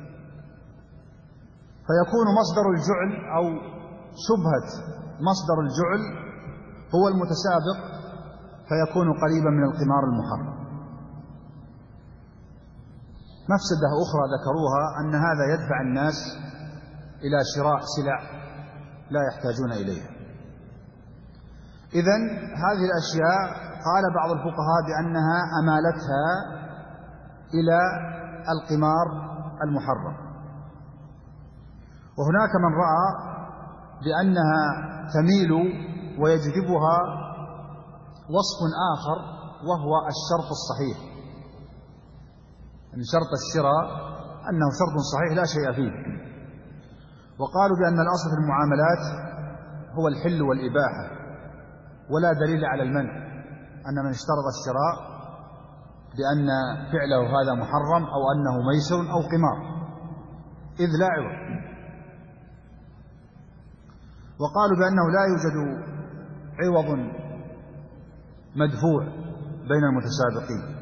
فيكون مصدر الجعل أو شبهة مصدر الجعل هو المتسابق، فيكون قريبا من القمار المحرم. مفسدة أخرى ذكروها أن هذا يدفع الناس إلى شراء سلع لا يحتاجون إليها. إذن هذه الأشياء قال بعض الفقهاء بأنها أمالتها إلى القمار المحرم، وهناك من رأى بأنها تميل ويجذبها وصف آخر وهو الشرط الصحيح، أن شرط الشراء أنه شرط صحيح لا شيء فيه. وقالوا بأن الأصل في المعاملات هو الحل والإباحة، ولا دليل على المنع، أن من اشترط الشراء بأن فعله هذا محرم أو أنه ميسر أو قمار، إذ لا عوض. وقالوا بأنه لا يوجد عوض مدفوع بين المتسابقين.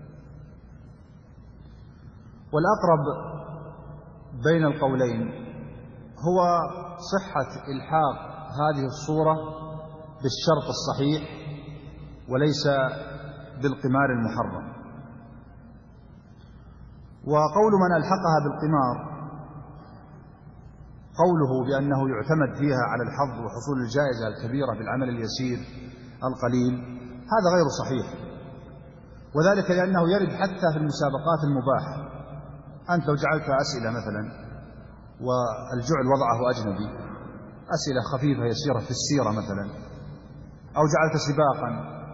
والأقرب بين القولين هو صحة إلحاق هذه الصورة بالشرط الصحيح وليس بالقمار المحرم. وقول من ألحقها بالقمار قوله بأنه يعتمد فيها على الحظ وحصول الجائزة الكبيرة بالعمل اليسير القليل، هذا غير صحيح، وذلك لأنه يرد حتى في المسابقات المباحة. أنت لو جعلت أسئلة مثلا والجعل وضعه أجنبي، أسئلة خفيفة يسيرة في السيرة مثلا، أو جعلت سباقا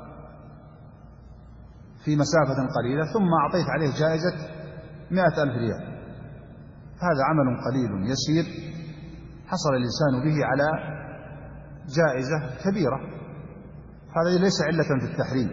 في مسافة قليلة ثم أعطيت عليه جائزة 100,000 ريال، هذا عمل قليل يسير حصل الإنسان به على جائزة كبيرة، هذا ليس علة في التحريم.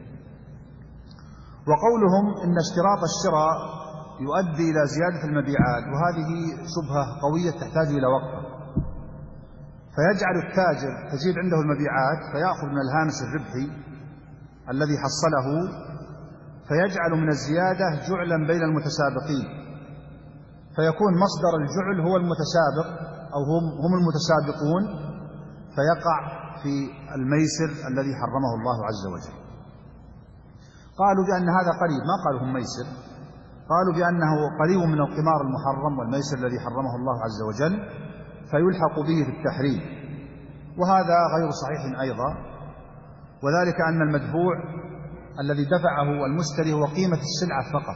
وقولهم إن اشتراط الشراء يؤدي إلى زيادة المبيعات، وهذه شبهة قوية تحتاج إلى وقفة، فيجعل التاجر تزيد عنده المبيعات فيأخذ من الهامش الربحي الذي حصله، فيجعل من الزيادة جعلا بين المتسابقين، فيكون مصدر الجعل هو المتسابق أو هم المتسابقون، فيقع في الميسر الذي حرمه الله عز وجل. قالوا بأن هذا قريب، ما قالوا هم ميسر، قالوا بأنه قريب من القمار المحرم والميسر الذي حرمه الله عز وجل فيلحق به في التحريم، وهذا غير صحيح أيضا، وذلك أن المدفوع الذي دفعه المشتري هو قيمة السلعة فقط،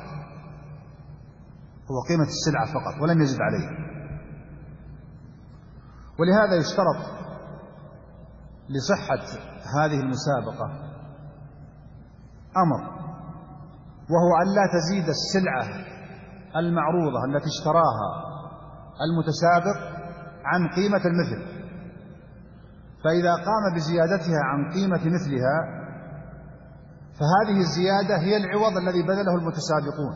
هو قيمة السلعة فقط ولم يزد عليه. ولهذا يشترط لصحة هذه المسابقة أمر، وهو أن لا تزيد السلعة المعروضة التي اشتراها المتسابق عن قيمة المثل، فإذا قام بزيادتها عن قيمة مثلها فهذه الزيادة هي العوض الذي بذله المتسابقون،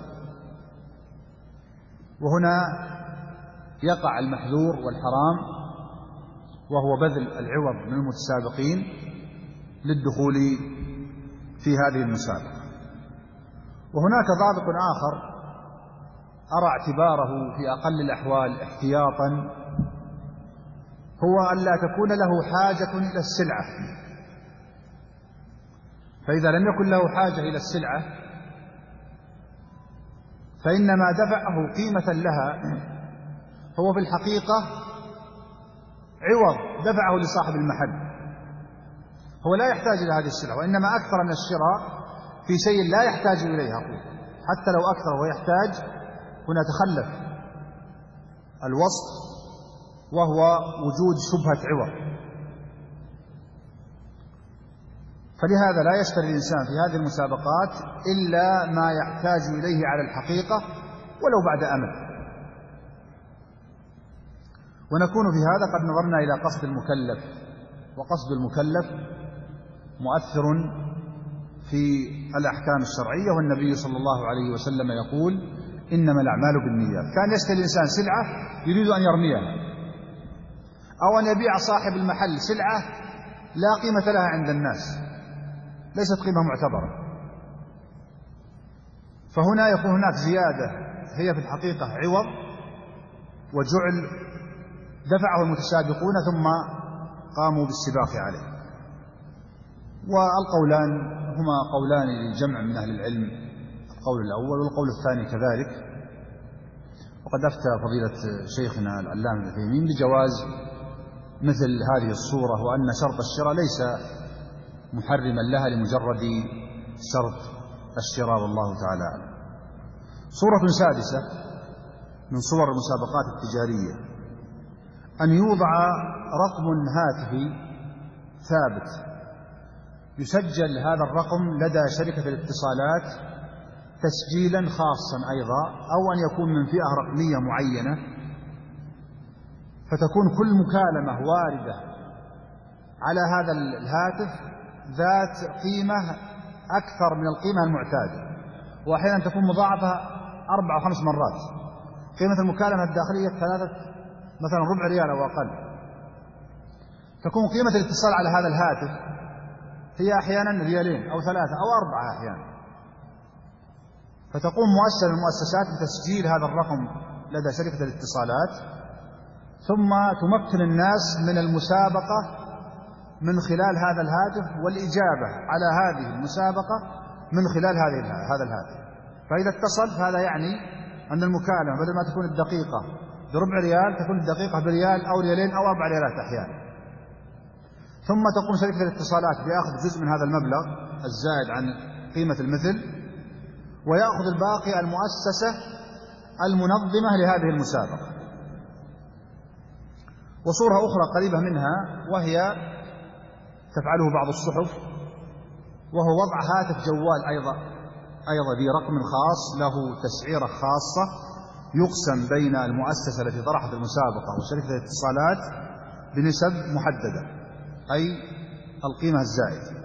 وهنا يقع المحذور والحرام، وهو بذل العوض من المتسابقين للدخول في هذه المسابقة. وهناك ضابط آخر أرى اعتباره في أقل الأحوال احتياطا، هو أن لا تكون له حاجة إلى السلعة، فإذا لم يكن له حاجة إلى السلعة فإنما دفعه قيمة لها هو في الحقيقة عوض دفعه لصاحب المحل، هو لا يحتاج إلى هذه السلعة، وإنما أكثر من الشراء في شيء لا يحتاج إليه، حتى لو أكثر ويحتاج، هنا تخلف الوصف وهو وجود شبهة عوض. فلهذا لا يشتري الإنسان في هذه المسابقات إلا ما يحتاج إليه على الحقيقة ولو بعد أمد. ونكون في هذا قد نظرنا إلى قصد المكلف، وقصد المكلف مؤثر في الأحكام الشرعية، والنبي صلى الله عليه وسلم يقول إنما الأعمال بالنيات. كان يشتري الإنسان سلعة يريد أن يرميها، أو أن يبيع صاحب المحل سلعة لا قيمة لها عند الناس، ليست قيمة معتبرة، فهنا يكون هناك زيادة هي في الحقيقة عوض، وجعل دفعه المتسابقون ثم قاموا بالسباق عليه. والقولان هما قولان للجمع من أهل العلم، القول الأول والقول الثاني كذلك. وقد أفتى فضيلة شيخنا العلامة العثيمين بجواز مثل هذه الصورة، وأن شرط الشراء ليس محرما لها لمجرد شرط الشراء، والله تعالى أعلم. صورة سادسة من صور المسابقات التجارية أن يوضع رقم هاتفي ثابت يسجل هذا الرقم لدى شركة الاتصالات تسجيلا خاصا أيضا، أو أن يكون من فئة رقمية معينة، فتكون كل مكالمة واردة على هذا الهاتف ذات قيمة أكثر من القيمة المعتادة، وأحيانا تكون مضاعفة 4 أو 5 مرات. قيمة المكالمة الداخلية مثلا ربع ريال أو أقل، تكون قيمة الاتصال على هذا الهاتف هي أحيانا 2 أو 3 أو 4 أحيانا. فتقوم مؤسسة من المؤسسات بتسجيل هذا الرقم لدى شركة الاتصالات، ثم تمكن الناس من المسابقة من خلال هذا الهاتف، والإجابة على هذه المسابقة من خلال هذا الهاتف. فإذا اتصل فهذا يعني أن المكالمة بدل ما تكون الدقيقة بربع ريال تكون الدقيقة بريال أو 2 أو 4 ريالات أحيانا. ثم تقوم شركة الاتصالات بأخذ جزء من هذا المبلغ الزائد عن قيمة المثل، ويأخذ الباقي المؤسسة المنظمة لهذه المسابقة. وصورة أخرى قريبة منها وهي تفعله بعض الصحف، وهو وضع هاتف جوال أيضا برقم خاص له تسعيرة خاصة، يقسم بين المؤسسة التي طرحت المسابقة وشركة الاتصالات بنسب محددة، أي القيمة الزائدة.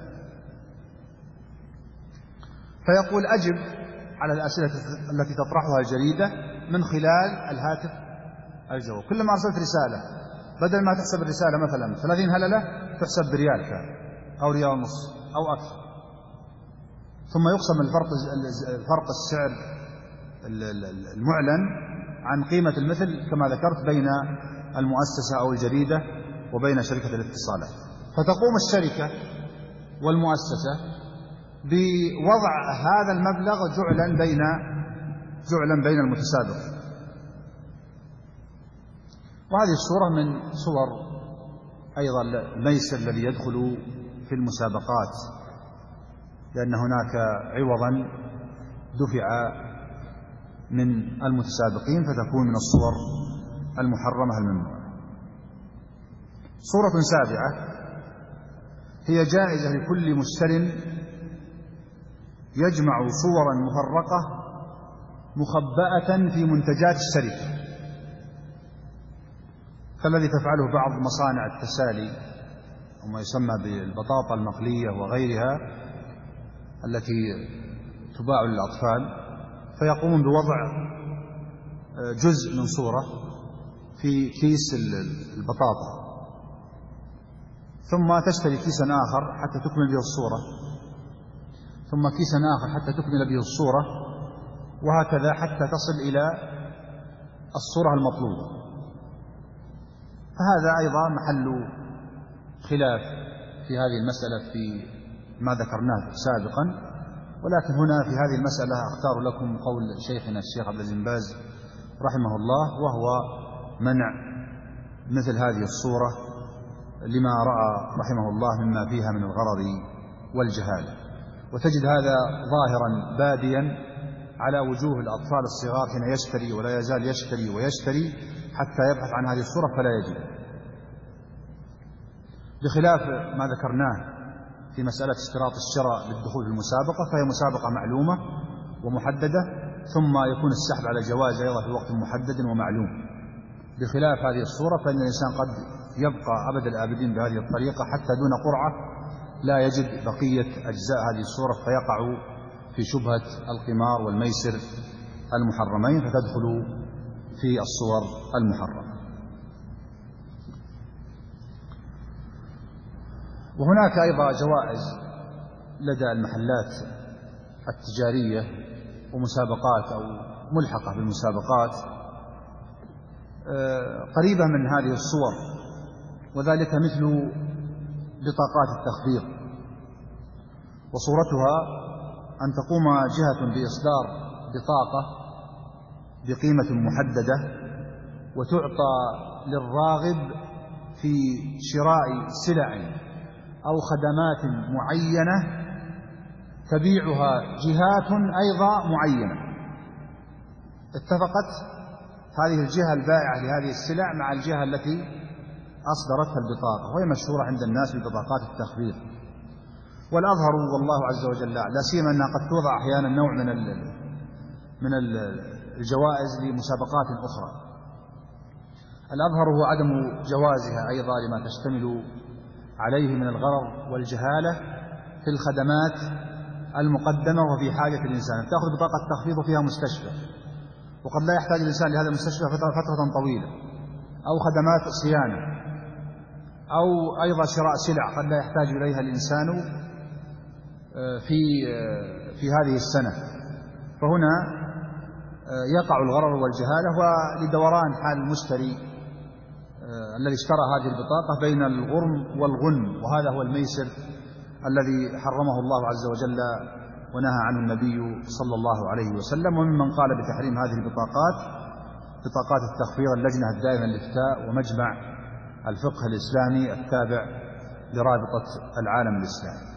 فيقول أجب على الأسئلة التي تطرحها الجريدة من خلال الهاتف الجوال. كلما أرسلت رسالة بدل ما تحسب الرسالة مثلا 30 هللة تحسب بريال كان أو 1.5 ريال أو أكثر، ثم يقسم الفرق السعر المعلن عن قيمة المثل كما ذكرت بين المؤسسة أو الجريدة وبين شركة الاتصالات. فتقوم الشركة والمؤسسة بوضع هذا المبلغ جعلا بين المتسابق. وهذه الصورة من صور أيضا الميسر الذي يدخل في المسابقات، لأن هناك عوضا دفع من المتسابقين فتكون من الصور المحرمة الممنوعة. صورة سابعة هي جائزة لكل مشتر يجمع صورا مفرقة مخبأة في منتجات الشركة، كالذي تفعله بعض مصانع التسالي وما يسمى بالبطاطا المقلية وغيرها التي تباع للأطفال، فيقومون بوضع جزء من صورة في كيس البطاطا، ثم تشتري كيسا آخر حتى تكمل به الصورة، ثم كيسا آخر حتى تكمل به الصورة، وهكذا حتى تصل إلى الصورة المطلوبة. فهذا أيضا محل خلاف في هذه المسألة في ما ذكرناه سابقا، ولكن هنا في هذه المسألة أختار لكم قول شيخنا الشيخ عبد العزيز بن باز رحمه الله، وهو منع مثل هذه الصورة لما رأى رحمه الله مما فيها من الغرض والجهالة. وتجد هذا ظاهرا باديا على وجوه الأطفال الصغار حين يشتري ولا يزال يشتري ويشتري حتى يبحث عن هذه الصورة فلا يجد، بخلاف ما ذكرناه في مسألة اشتراط الشراء للدخول في المسابقة، فهي مسابقة معلومة ومحددة، ثم يكون السحب على الجوائز أيضا في وقت محدد ومعلوم، بخلاف هذه الصورة فإن الإنسان قد يبقى أبد الآبدين بهذه الطريقة حتى دون قرعة لا يجد بقية أجزاء هذه الصورة، فيقع في شبهة القمار والميسر المحرمين فتدخل في الصور المحرمة. وهناك أيضا جوائز لدى المحلات التجارية ومسابقات أو ملحقة بالمسابقات قريبة من هذه الصور، وذلك مثل بطاقات التخفيض، وصورتها أن تقوم جهة بإصدار بطاقة بقيمة محددة وتعطى للراغب في شراء سلع أو خدمات معينة تبيعها جهات أيضا معينة، اتفقت هذه الجهة البائعة لهذه السلع مع الجهة التي أصدرتها البطاقة، وهي مشهورة عند الناس ببطاقات التخفيض. والأظهر والله عز وجل لا سيما أنها قد توضع أحيانا نوع من الجوائز لمسابقات أخرى، الأظهر هو عدم جوازها أيضا لما تشتمل عليه من الغرر والجهالة في الخدمات المقدمة وفي حاجة الإنسان. تأخذ بطاقة تخفيض فيها مستشفى وقد لا يحتاج الإنسان لهذا المستشفى فترة طويلة، أو خدمات صيانة، أو أيضا شراء سلع قد لا يحتاج إليها الإنسان في هذه السنة، فهنا يقع الغرر والجهالة ولدوران حال المشتري الذي اشترى هذه البطاقة بين الغرم والغنم، وهذا هو الميسر الذي حرمه الله عز وجل ونهى عنه النبي صلى الله عليه وسلم. وممن قال بتحريم هذه البطاقات بطاقات التخفيض اللجنة الدائمة للإفتاء ومجمع الفقه الإسلامي التابع لرابطة العالم الإسلامي.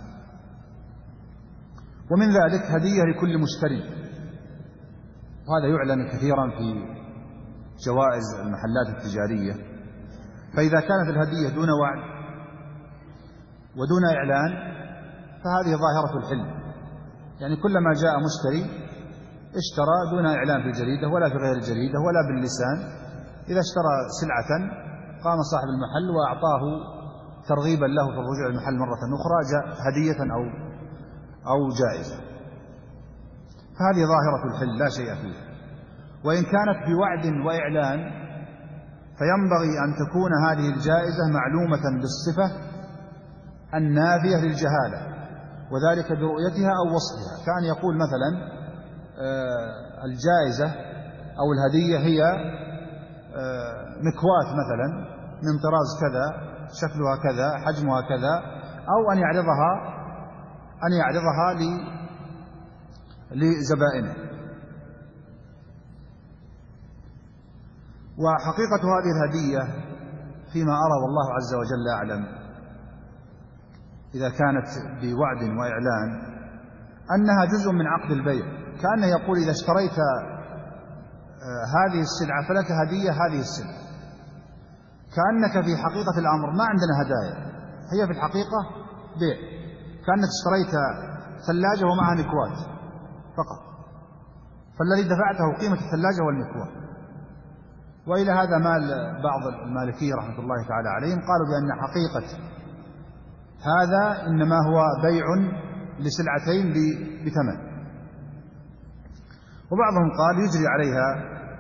ومن ذلك هدية لكل مشتري، وهذا يعلن كثيرا في جوائز المحلات التجارية، فإذا كانت الهدية دون وعد ودون إعلان فهذه ظاهرة الحل، يعني كلما جاء مشتري اشترى دون إعلان في الجريدة ولا في غير الجريدة ولا باللسان، إذا اشترى سلعة قام صاحب المحل وأعطاه ترغيبا له في الرجوع المحل مرة أخرى جاء هدية أو جائزة، فهذه ظاهرة الحل لا شيء فيه. وإن كانت بوعد وإعلان فينبغي أن تكون هذه الجائزة معلومة بالصفة النافية للجهالة، وذلك برؤيتها أو وصفها، كان يقول مثلا الجائزة أو الهدية هي مكواة مثلا من طراز كذا شكلها كذا، حجمها كذا، أو أن يعرضها لزبائنه. وحقيقة هذه الهدية فيما أرى والله عز وجل أعلم، إذا كانت بوعد وإعلان، أنها جزء من عقد البيع، كأنه يقول إذا اشتريت هذه السلعة فلك هدية هذه السلعة، كأنك في حقيقة الأمر ما عندنا هدايا، هي في الحقيقة بيع، كأنك اشتريت ثلاجة ومعها مكواة فقط، فالذي دفعته قيمة الثلاجة والمكواة. وإلى هذا مال بعض المالكية رحمة الله تعالى عليهم، قالوا بأن حقيقة هذا إنما هو بيع لسلعتين بثمن. وبعضهم قال يجري عليها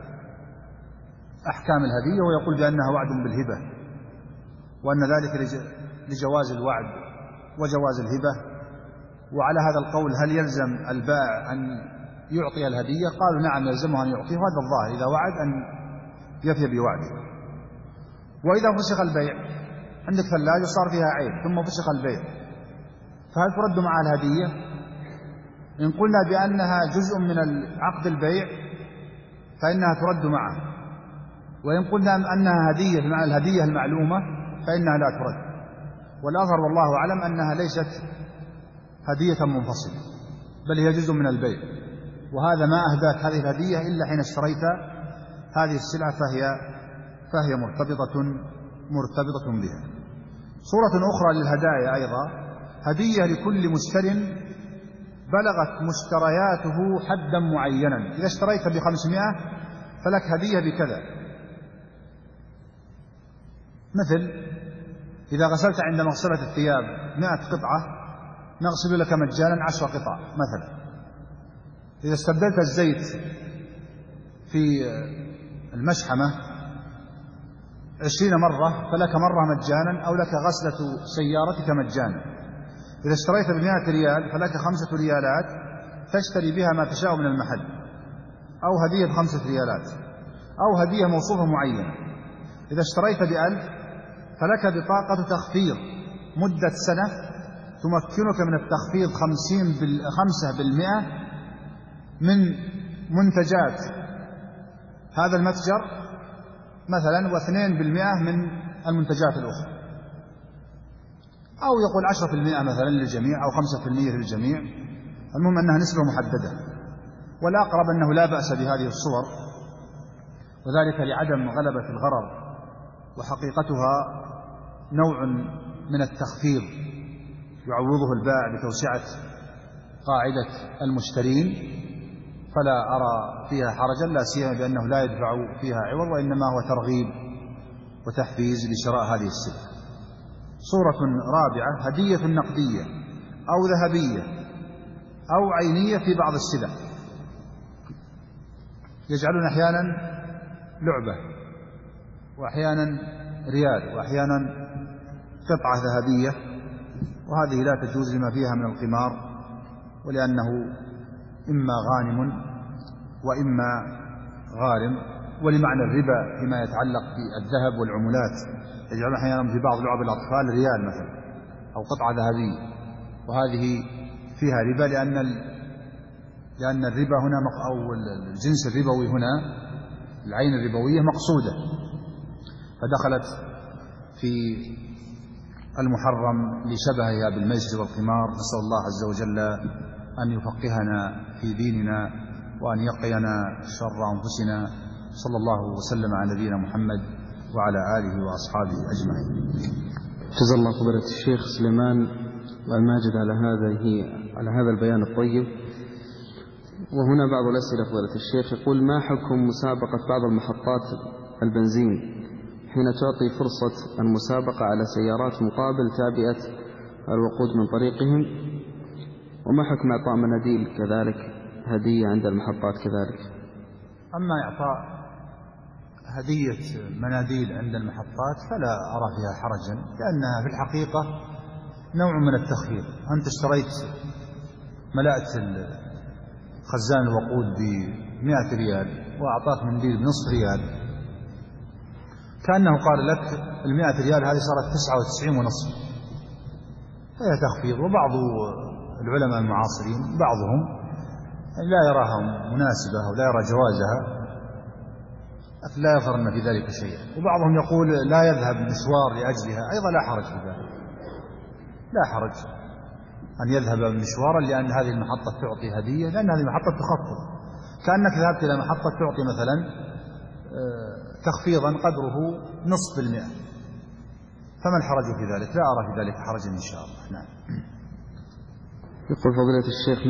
أحكام الهدية ويقول بأنها وعد بالهبة، وأن ذلك لجواز الوعد وجواز الهبة. وعلى هذا القول هل يلزم البائع أن يعطي الهدية؟ قالوا نعم يلزمه أن يعطيه، وهذا الظاهر إذا وعد أن يفي بوعده. وإذا فسخ البيع، عندك ثلاجة صار فيها عيب ثم فسخ البيع، فهل ترد معها الهدية؟ إن قلنا بأنها جزء من عقد البيع فإنها ترد معه، وإن قلنا أنها هدية بمعنى الهدية المعلومة فإنها لا ترد. والأظهر والله أعلم أنها ليست هدية منفصلة، بل هي جزء من البيع، وهذا ما أهداك هذه الهدية إلا حين اشتريت هذه السلعة فهي مرتبطة بها. صورة أخرى للهدايا أيضا هدية لكل مشتر بلغت مشترياته حدا معينا، إذا اشتريت ب500 فلك هدية بكذا، مثل إذا غسلت عند مغسلة الثياب 100 قطعة نغسل لك مجانا 10 قطع مثلا. إذا استبدلت الزيت في المشحمة 20 مرة فلك مرة مجانا، أو لك غسلة سيارتك مجانا. إذا اشتريت ب100 ريال فلك 5 ريالات تشتري بها ما تشاء من المحل، أو هدية ب5 ريالات، أو هدية موصوفة معينة. إذا اشتريت ب1000 فلك بطاقة تخفيض مدة سنة تمكنك من التخفيض 5% من منتجات هذا المتجر مثلا، و2% من المنتجات الأخرى، أو يقول 10% مثلا للجميع، أو 5% للجميع. المهم أنها نسبة محددة، والأقرب أنه لا بأس بهذه الصور، وذلك لعدم غلبة الغرر، وحقيقتها نوع من التخفيض يعوضه البائع بتوسعة قاعدة المشترين، فلا أرى فيها حرجا، لا سيما بأنه لا يدفع فيها عوض، وإنما هو ترغيب وتحفيز لشراء هذه السلعة. صورة رابعة هدية نقدية أو ذهبية أو عينية في بعض السلع، يجعلون أحيانا لعبة، وأحيانا ريال، وأحيانا قطعة ذهبية، وهذه لا تجوز لما فيها من القمار، ولأنه إما غانم وإما غارم. ولمعنى الربا فيما يتعلق بالذهب والعملات، يجعلون أحيانا في بعض لعب الأطفال ريال مثلا أو قطعة ذهبية، وهذه فيها ربا، لأن الربا هنا أو الجنس الربوي هنا، العين الربوية مقصودة، فدخلت في المحرم لشبهها بالميسر والقمار. نسأل الله عز وجل أن يفقهنا في ديننا وأن يقينا شر أنفسنا. صلى الله وسلم على نبينا محمد وعلى آله وأصحابه أجمعين. جزا الله فضيلة الشيخ سليمان والماجد على هذا البيان الطيب. وهنا بعض الأسئلة فضيلة الشيخ، يقول: ما حكم مسابقة بعض المحطات البنزين حين تعطي فرصة المسابقة على سيارات مقابل تعبئة الوقود من طريقهم؟ وما حكم إعطاء مناديل كذلك هدية عند المحطات كذلك؟ أما إعطاء هدية مناديل عند المحطات فلا أرى فيها حرجا، لأنها في الحقيقة نوع من التخفيض. أنت اشتريت ملأت خزان الوقود ب100 ريال وأعطاك منديل بنصف ريال، كأنه قال لك 100 ريال هذه صارت 99.5، فهي تخفيض. وبعض العلماء المعاصرين بعضهم لا يراها مناسبة ولا يرى جوازها، لا يظهر أن في ذلك شيء. وبعضهم يقول لا يذهب مشوار لأجلها، أيضا لا حرج في ذلك، لا حرج أن يذهب مشوارا لأن هذه المحطة تعطي هدية، لأن هذه المحطة تخفض، كأنك ذهبت إلى محطة تعطي مثلا تخفيضا قدره 0.5%، فما الحرج في ذلك؟ لا أرى في ذلك حرجا إن شاء الله. نعم. يقول فضيلة الشيخ،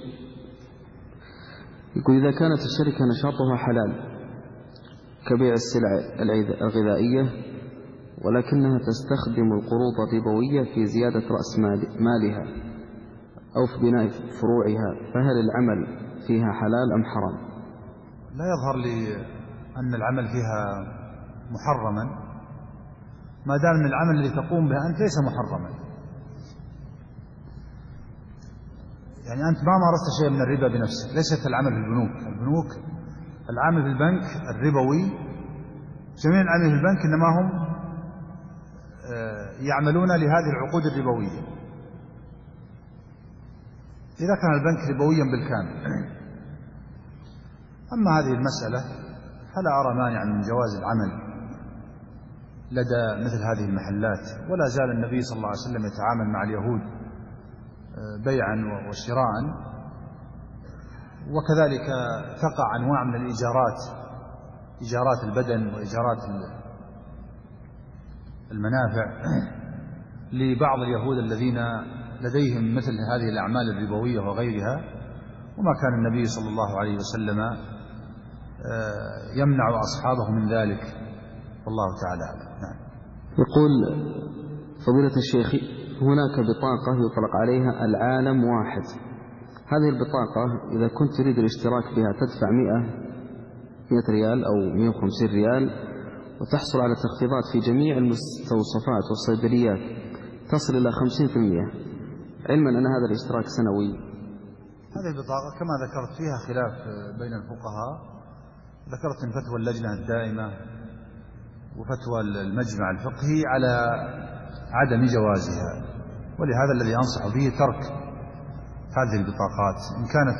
يقول إذا كانت الشركة نشاطها حلال كبيع السلع الغذائية ولكنها تستخدم القروض الربوية في زيادة رأس مالها أو في بناء فروعها، فهل العمل فيها حلال أم حرام؟ لا يظهر لي أن العمل فيها محرما ما دام أن العمل الذي تقوم به أنت ليس محرما. يعني أنت ما مارست شيء من الربا بنفسك، ليست العمل في البنوك العامل في البنك الربوي، جميع العاملين في البنك إنما هم يعملون لهذه العقود الربوية. إذا كان البنك ربويا بالكامل. أما هذه المسألة فلا أرى مانع من جواز العمل لدى مثل هذه المحلات، ولا زال النبي صلى الله عليه وسلم يتعامل مع اليهود بيعا وشراء، وكذلك تقع أنواع من الإيجارات، إيجارات البدن وإيجارات المنافع لبعض اليهود الذين لديهم مثل هذه الأعمال الربوية وغيرها، وما كان النبي صلى الله عليه وسلم يمنع أصحابه من ذلك، والله تعالى أعلم. نعم. يقول فضيلة الشيخ، هناك بطاقة يطلق عليها العالم واحد، هذه البطاقة إذا كنت تريد الاشتراك بها تدفع 100 ريال أو 150 ريال وتحصل على تخفيضات في جميع المستوصفات والصيدليات تصل إلى 50%، علما أن هذا الاشتراك سنوي. هذه البطاقة كما ذكرت فيها خلاف بين الفقهاء، ذكرت من فتوى اللجنة الدائمة وفتوى المجمع الفقهي على عدم جوازها، ولهذا الذي أنصح به ترك هذه البطاقات إن كانت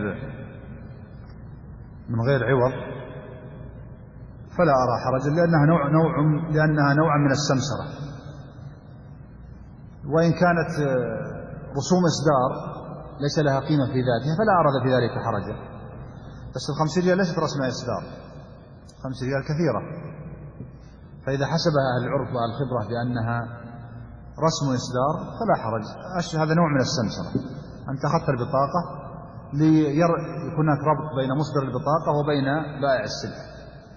من غير عوض فلا أرى حرجا، لأنها نوع من السمسرة. وإن كانت رسوم إصدار ليس لها قيمة في ذاتها فلا أرى في ذلك حرجا، بس 5 ريال ليست رسم إصدار، 5 ريال كثيرة، فإذا حسبها أهل العرف والخبرة بأنها رسم إصدار فلا حرج. هذا نوع من السمسرة، أنت أخذت البطاقة ليكون هناك ربط بين مصدر البطاقة وبين بائع السلعة،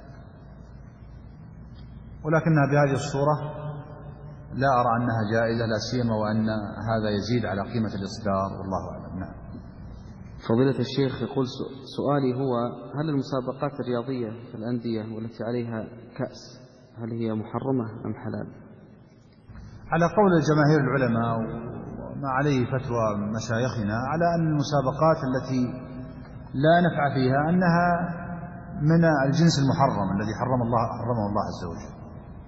ولكنها بهذه الصورة لا أرى أنها جائزة، لا سيما وأن هذا يزيد على قيمة الإصدار، والله أعلم. نعم. فضيلة الشيخ، يقول سؤالي هو: هل المسابقات الرياضية في الأندية والتي عليها كأس هل هي محرمة أم حلال؟ على قول جماهير العلماء وما عليه فتوى مشايخنا على أن المسابقات التي لا نفع فيها أنها من الجنس المحرم الذي حرمه الله عز وجل.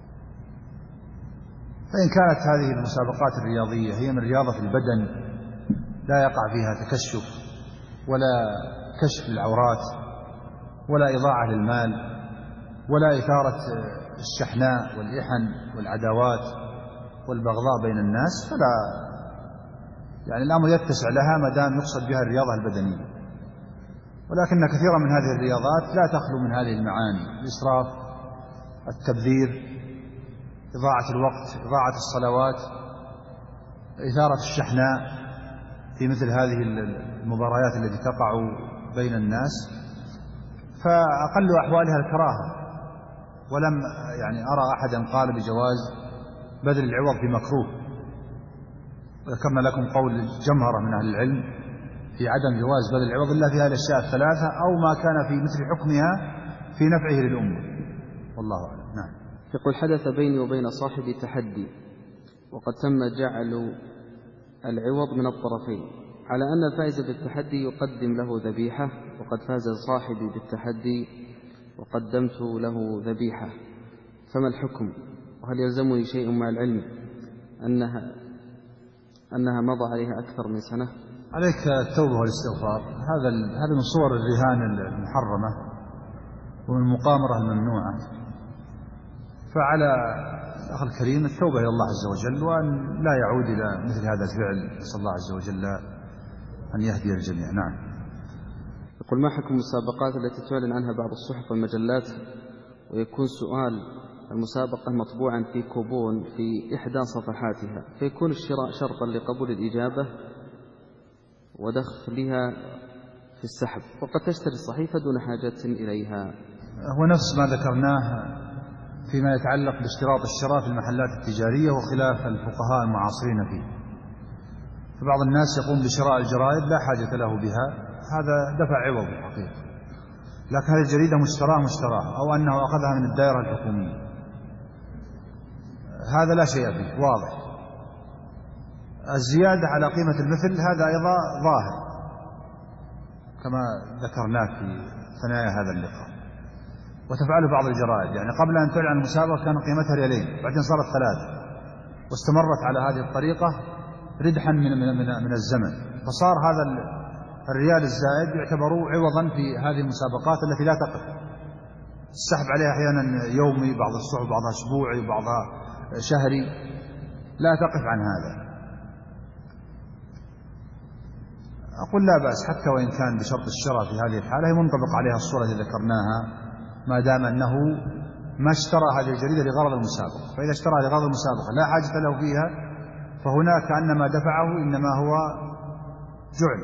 فإن كانت هذه المسابقات الرياضية هي من رياضة البدن لا يقع فيها تكشف ولا كشف للعورات ولا إضاعة للمال ولا إثارة الشحناء والإحن والعداوات والبغضاء بين الناس، فلا يعني الأمر يتسع لها ما دام يقصد بها الرياضة البدنية. ولكن كثيرا من هذه الرياضات لا تخلو من هذه المعاني: الإسراف، التبذير، إضاعة الوقت، إضاعة الصلوات، إثارة الشحناء في مثل هذه المباريات التي تقع بين الناس، فأقل أحوالها الكراهة. ولم يعني أرى أحدا قال بجواز بذل العوض بمكروه. وذكرنا لكم قول جمهرة من أهل العلم في عدم جواز بذل العوض إلا في هذه الأشياء الثلاثة أو ما كان في مثل حكمها في نفعه للأمة، والله أعلم. نعم. يقول: حدث بيني وبين صاحبي تحدي وقد تم جعل العوض من الطرفين على أن الفائز بالتحدي يقدم له ذبيحة، وقد فاز صاحبي بالتحدي وقدمت له ذبيحة، فما الحكم؟ وهل يلزمني شيء مع العلم أنها مضى عليها أكثر من سنة؟ عليك التوبة والاستغفار. هذا من صور الرهان المحرمة ومن المقامرة الممنوعة. فعلى الأخ الكريم التوبة إلى الله عز وجل وأن لا يعود إلى مثل هذا الفعل. نسأل الله عز وجل أن يهدي الجميع. نعم. يقول ما حكم المسابقات التي تعلن عنها بعض الصحف والمجلات ويكون سؤال المسابقة مطبوعا في كوبون في إحدى صفحاتها فيكون الشراء شرطا لقبول الإجابة ودخلها في السحب وقد تشتري الصحيفة دون حاجة إليها؟ هو نفس ما ذكرناه فيما يتعلق باشتراط الشراء في المحلات التجارية وخلاف الفقهاء المعاصرين فيه. فبعض الناس يقوم بشراء الجرائد لا حاجة له بها، هذا دفع عوض الحقيقة. لكن هذه الجريدة مشتراه أو أنه أخذها من الدائرة الحكومية، هذا لا شيء فيه، واضح. الزيادة على قيمة المثل هذا أيضا ظاهر كما ذكرناه في ثنايا هذا اللقاء، وتفعله بعض الجرائد. يعني قبل أن تعلن المسابقة كان قيمتها ريالين، بعدين صارت 3، واستمرت على هذه الطريقة ردحا من الزمن، فصار هذا الريال الزائد يعتبر عوضا في هذه المسابقات التي لا تقف. السحب عليها أحيانا يومي، بعض الصحف بعضها أسبوعي، بعضها شهري، لا تقف عن هذا. أقول لا بأس حتى وإن كان بشرط الشراء في هذه الحالة، هي منطبق عليها الصورة التي ذكرناها ما دام أنه ما اشترى هذه الجريدة لغرض المسابقة. فإذا اشترى لغرض المسابقة لا حاجة له فيها، فهناك أنما دفعه إنما هو جعل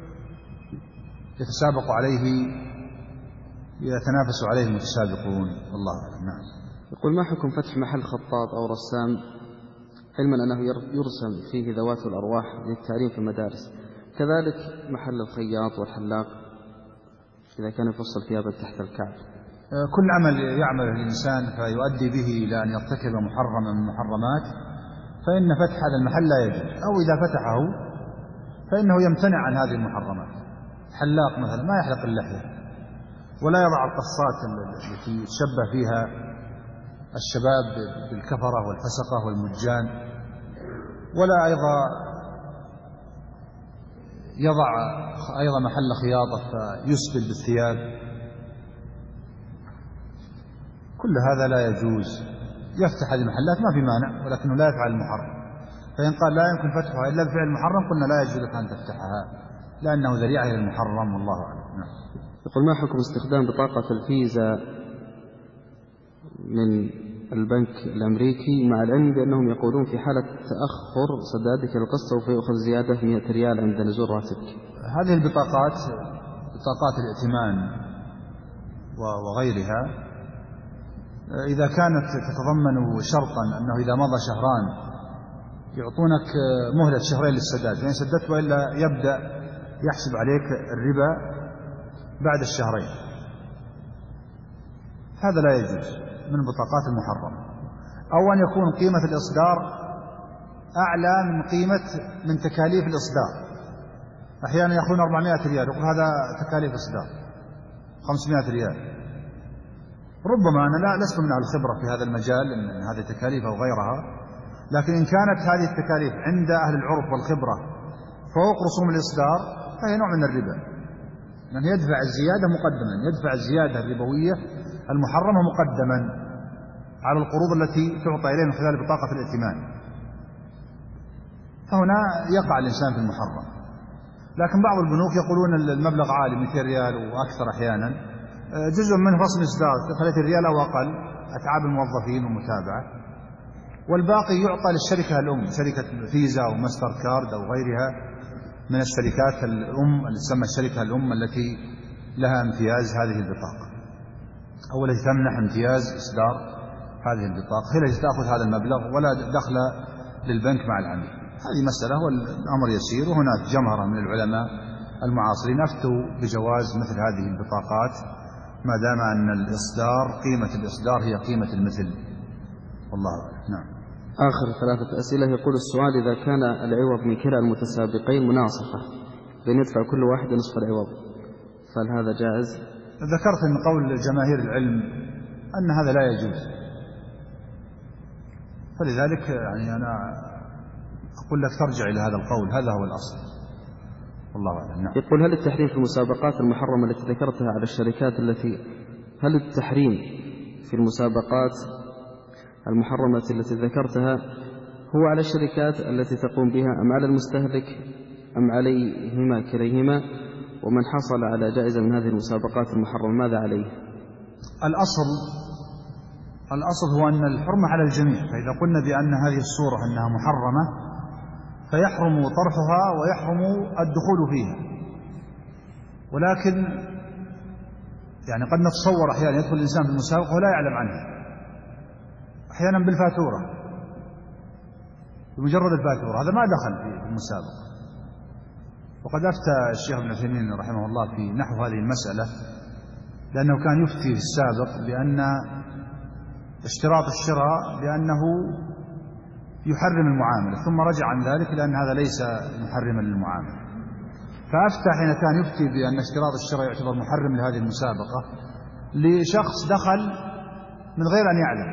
يتسابق عليه، يتنافس عليه المتسابقون. والله أعلم. نعم. يقول ما حكم فتح محل خطاط أو رسام، علما أنه يرسم فيه ذوات الأرواح للتعليم في المدارس، كذلك محل الخياط والحلاق إذا كان يفصل ثيابا تحت الكعب؟ كل عمل يعمله الإنسان فيؤدي به إلى أن يرتكب محرما من المحرمات فإن فتح هذا المحل لا يجوز، أو إذا فتحه فإنه يمتنع عن هذه المحرمات. حلاق مثلا ما يحلق اللحية، ولا يضع القصات التي يتشبه فيها الشباب بالكفرة والفسقة والمجان، ولا أيضا يضع أيضا محل خياطة فيسبل بالثياب. كل هذا لا يجوز. يفتح هذه المحلات ما في مانع، ولكنه لا يفعل المحرم. فإن قال لا يمكن فتحها إلا بفعل المحرم قلنا لا يجوز لك أن تفتحها لأنه ذريعة إلى المحرم. والله أعلم. نعم. يقول ما حكم استخدام بطاقة الفيزا من البنك الأمريكي مع العلم بأنهم يقولون في حالة تأخر سدادك القسط سوف يأخذ زيادة 100 ريال عند نزول راتبك؟ هذه البطاقات بطاقات الائتمان وغيرها إذا كانت تتضمن شرطا أنه إذا مضى شهران يعطونك مهلة شهرين للسداد، فإن سددت وإلا يبدأ يحسب عليك الربا بعد الشهرين، هذا لا يجوز من البطاقات المحرمة. أو أن يكون قيمة الإصدار أعلى من تكاليف الإصدار. أحيانا يأخذون 400 ريال يقول هذا تكاليف إصدار 500 ريال. ربما أنا لست من أهل الخبرة في هذا المجال من هذه التكاليف أو غيرها، لكن إن كانت هذه التكاليف عند أهل العرف والخبرة فوق رسوم الإصدار فهي نوع من الربا، لأن يدفع الزيادة مقدما، يدفع الزيادة الربوية المحرمة مقدما على القروض التي تعطى إليه من خلال بطاقة الائتمان، فهنا يقع الإنسان في المحرم. لكن بعض البنوك يقولون المبلغ عالي 200 ريال وأكثر أحيانا، جزء منه رسم إصدار 30 ريال أو أقل، أتعاب الموظفين ومتابعة، والباقي يعطى للشركة الأم، شركة فيزا أو ماستر كارد أو غيرها من الشركات الأم اللي تسمى الشركة الأم التي لها امتياز هذه البطاقة أو التي تمنح امتياز إصدار هذه البطاقة، هي التي تأخذ هذا المبلغ ولا دخل للبنك مع العميل. هذه مسألة والأمر يسير، وهناك جمهرة من العلماء المعاصرين أفتوا بجواز مثل هذه البطاقات ما دام أن الإصدار قيمة الإصدار هي قيمة المثل. والله أعلم. نعم. آخر 3 أسئلة. يقول السؤال إذا كان العوض من كلا المتسابقين مناصفة بأن يدفع كل واحد نصف العوض فهل هذا جائز؟ ذكرت أن قول جماهير العلم أن هذا لا يجوز، فلذلك يعني أنا أقول لك ترجع إلى هذا القول، هذا هو الأصل، والله أعلم. نعم. يقول: هل التحريم في المسابقات المحرمة التي ذكرتها على الشركات هل التحريم في المسابقات المحرمة التي ذكرتها هو على الشركات التي تقوم بها أم على المستهلك أم عليهما كليهما؟ ومن حصل على جائزة من هذه المسابقات المحرمة ماذا عليه؟ الأصل هو أن الحرمة على الجميع، فإذا قلنا بأن هذه الصورة أنها محرمة فيحرم طرحها ويحرم الدخول فيها. ولكن يعني قد نتصور أحيانا يدخل الإنسان في المسابقة ولا يعلم عنها، أحيانا بالفاتورة، بمجرد الفاتورة، هذا ما دخل في المسابقة. وقد أفتى الشيخ ابن عثيمين رحمه الله في نحو هذه المسألة، لأنه كان يفتي في السابق بأن اشتراط الشراء بأنه يحرم المعاملة، ثم رجع عن ذلك لأن هذا ليس محرما للمعاملة. فأفتى حين كان يفتي بأن اشتراط الشراء يعتبر محرم لهذه المسابقة لشخص دخل من غير أن يعلم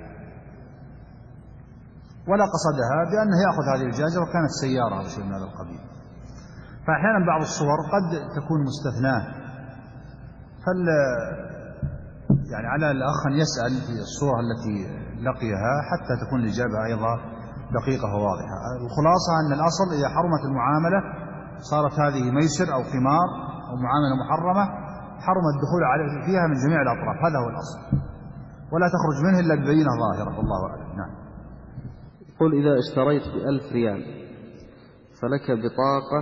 ولا قصدها بأنه يأخذ هذه الجائزة وكانت سيارة أو شيء من هذا القبيل. فأحيانا بعض الصور قد تكون مستثناة، يعني على الأخ أن يسأل في الصورة التي لقيها حتى تكون الإجابة أيضا دقيقة وواضحة. الخلاصة أن الأصل إذا حرمت المعاملة صارت هذه ميسر أو قمار أو معاملة محرمة، حرم الدخول فيها من جميع الأطراف، هذا هو الأصل، ولا تخرج منه إلا ببينة ظاهرة، والله أعلم. نعم. قل: إذا اشتريت ب1000 ريال فلك بطاقة،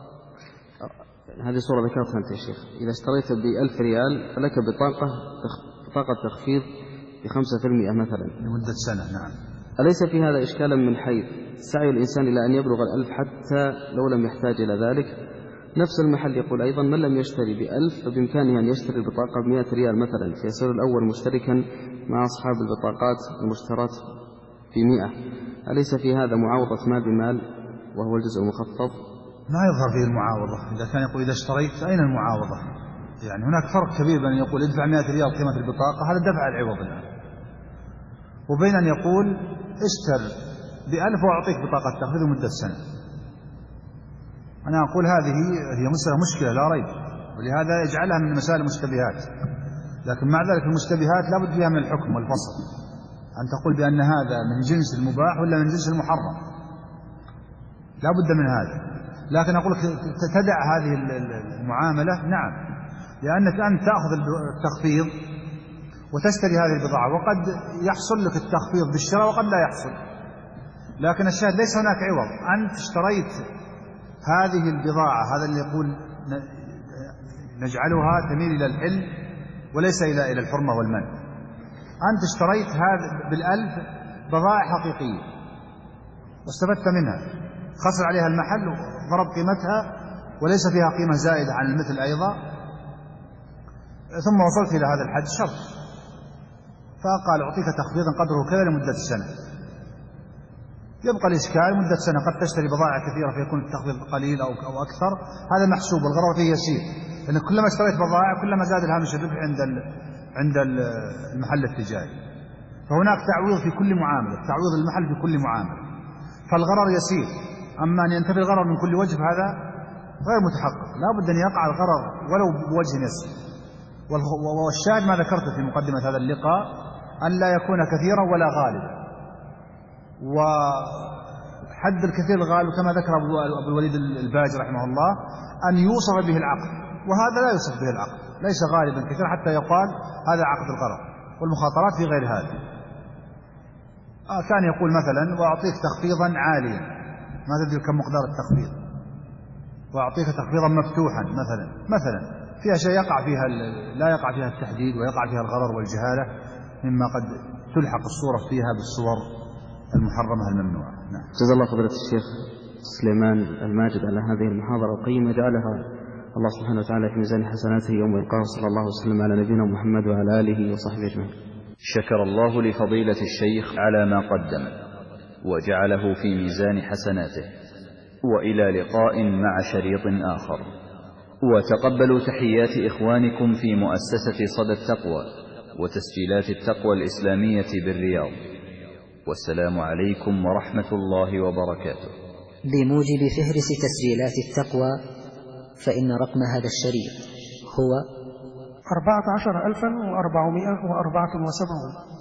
هذه صورة ذكرتها أنت يا شيخ، إذا اشتريت ب1000 ريال فلك بطاقة تخفيض ب5% مثلا لمدة سنة. نعم. أليس في هذا إشكالا من حيث سعي الإنسان إلى أن يبلغ 1000 حتى لو لم يحتاج إلى ذلك؟ نفس المحل يقول أيضا: من لم يشتري ب1000 فبإمكانه أن يشتري البطاقة ب100 ريال مثلا، فيصير الأول مشتركا مع أصحاب البطاقات المشترات ب100. أليس في هذا معاوضة مال بمال وهو الجزء المخفض؟ ما يظهر فيه المعاوضة. إذا كان يقول إذا اشتريت أين المعاوضة؟ يعني هناك فرق كبير بين يقول ادفع 100 ريال قيمة البطاقة، هذا دفع العوض الآن، وبين أن يقول اشتر ب1000 وأعطيك بطاقة تخفيض لمدة سنة. أنا أقول هذه هي مشكلة لا ريب، ولهذا يجعلها من مسائل المشتبهات. لكن مع ذلك المشتبهات لا بد فيها من الحكم والفصل، أن تقول بأن هذا من جنس المباح ولا من جنس المحرم، لا بد من هذا. لكن أقول لك تدع هذه المعاملة، نعم، لأنك أنت تأخذ التخفيض وتشتري هذه البضاعة، وقد يحصل لك التخفيض بالشراء وقد لا يحصل. لكن الشاهد ليس هناك عوض، أنت اشتريت هذه البضاعة، هذا اللي يقول نجعلها تميل إلى الحل وليس إلى الحرمة والمنع. أنت اشتريت هذا ب1000 بضائع حقيقية واستفدت منها، خسر عليها المحل وضرب قيمتها وليس فيها قيمة زائدة عن المثل أيضا، ثم وصلت إلى هذا الحد شرط، فقال أعطيك تخفيضا قدره كذا لمدة سنة. يبقى الإشكال مدة سنة قد تشتري بضائع كثيرة فيكون التخفيض قليل أو أكثر، هذا محسوب والغرر فيه يسير، لأن كلما اشتريت بضائع كلما زاد الهامش الربح عند المحل التجاري. فهناك تعويض في كل معاملة، تعويض المحل في كل معاملة، فالغرر يسير. أما أن ينتفي الغرر من كل وجه هذا غير متحقق، لا بد أن يقع الغرر ولو بوجه يسير. والشاهد ما ذكرته في مقدمة هذا اللقاء أن لا يكون كثيرا ولا غالبا، وحد الكثير الغالب كما ذكر أبو الوليد الباجي رحمه الله أن يوصف به العقد، وهذا لا يوصف به العقد، ليس غالبا كثيرا حتى يقال هذا عقد الغرر، والمخاطرات في غير هذا. كان يقول مثلا وأعطيك تخفيضا عاليا، ما تدري كم مقدار التخفيض، وأعطيك تخفيضا مفتوحا مثلا فيها شيء لا يقع فيها التحديد ويقع فيها الغرر والجهالة، مما قد تلحق الصورة فيها بالصور المحرمة الممنوعة. نعم. جزا الله فضيلة الشيخ سليمان الماجد على هذه المحاضرة القيمة، جعلها الله سبحانه وتعالى في ميزان حسناته يوم يلقاه، صلى الله وسلم على نبينا محمد وعلى آله وصحبه أجمعين. شكر الله لفضيلة الشيخ على ما قدم وجعله في ميزان حسناته، وإلى لقاء مع شريط آخر. وتقبلوا تحيات إخوانكم في مؤسسة صدى التقوى وتسجيلات التقوى الإسلامية بالرياض. والسلام عليكم ورحمة الله وبركاته. بموجب فهرس تسجيلات التقوى فإن رقم هذا الشريط هو 14,474.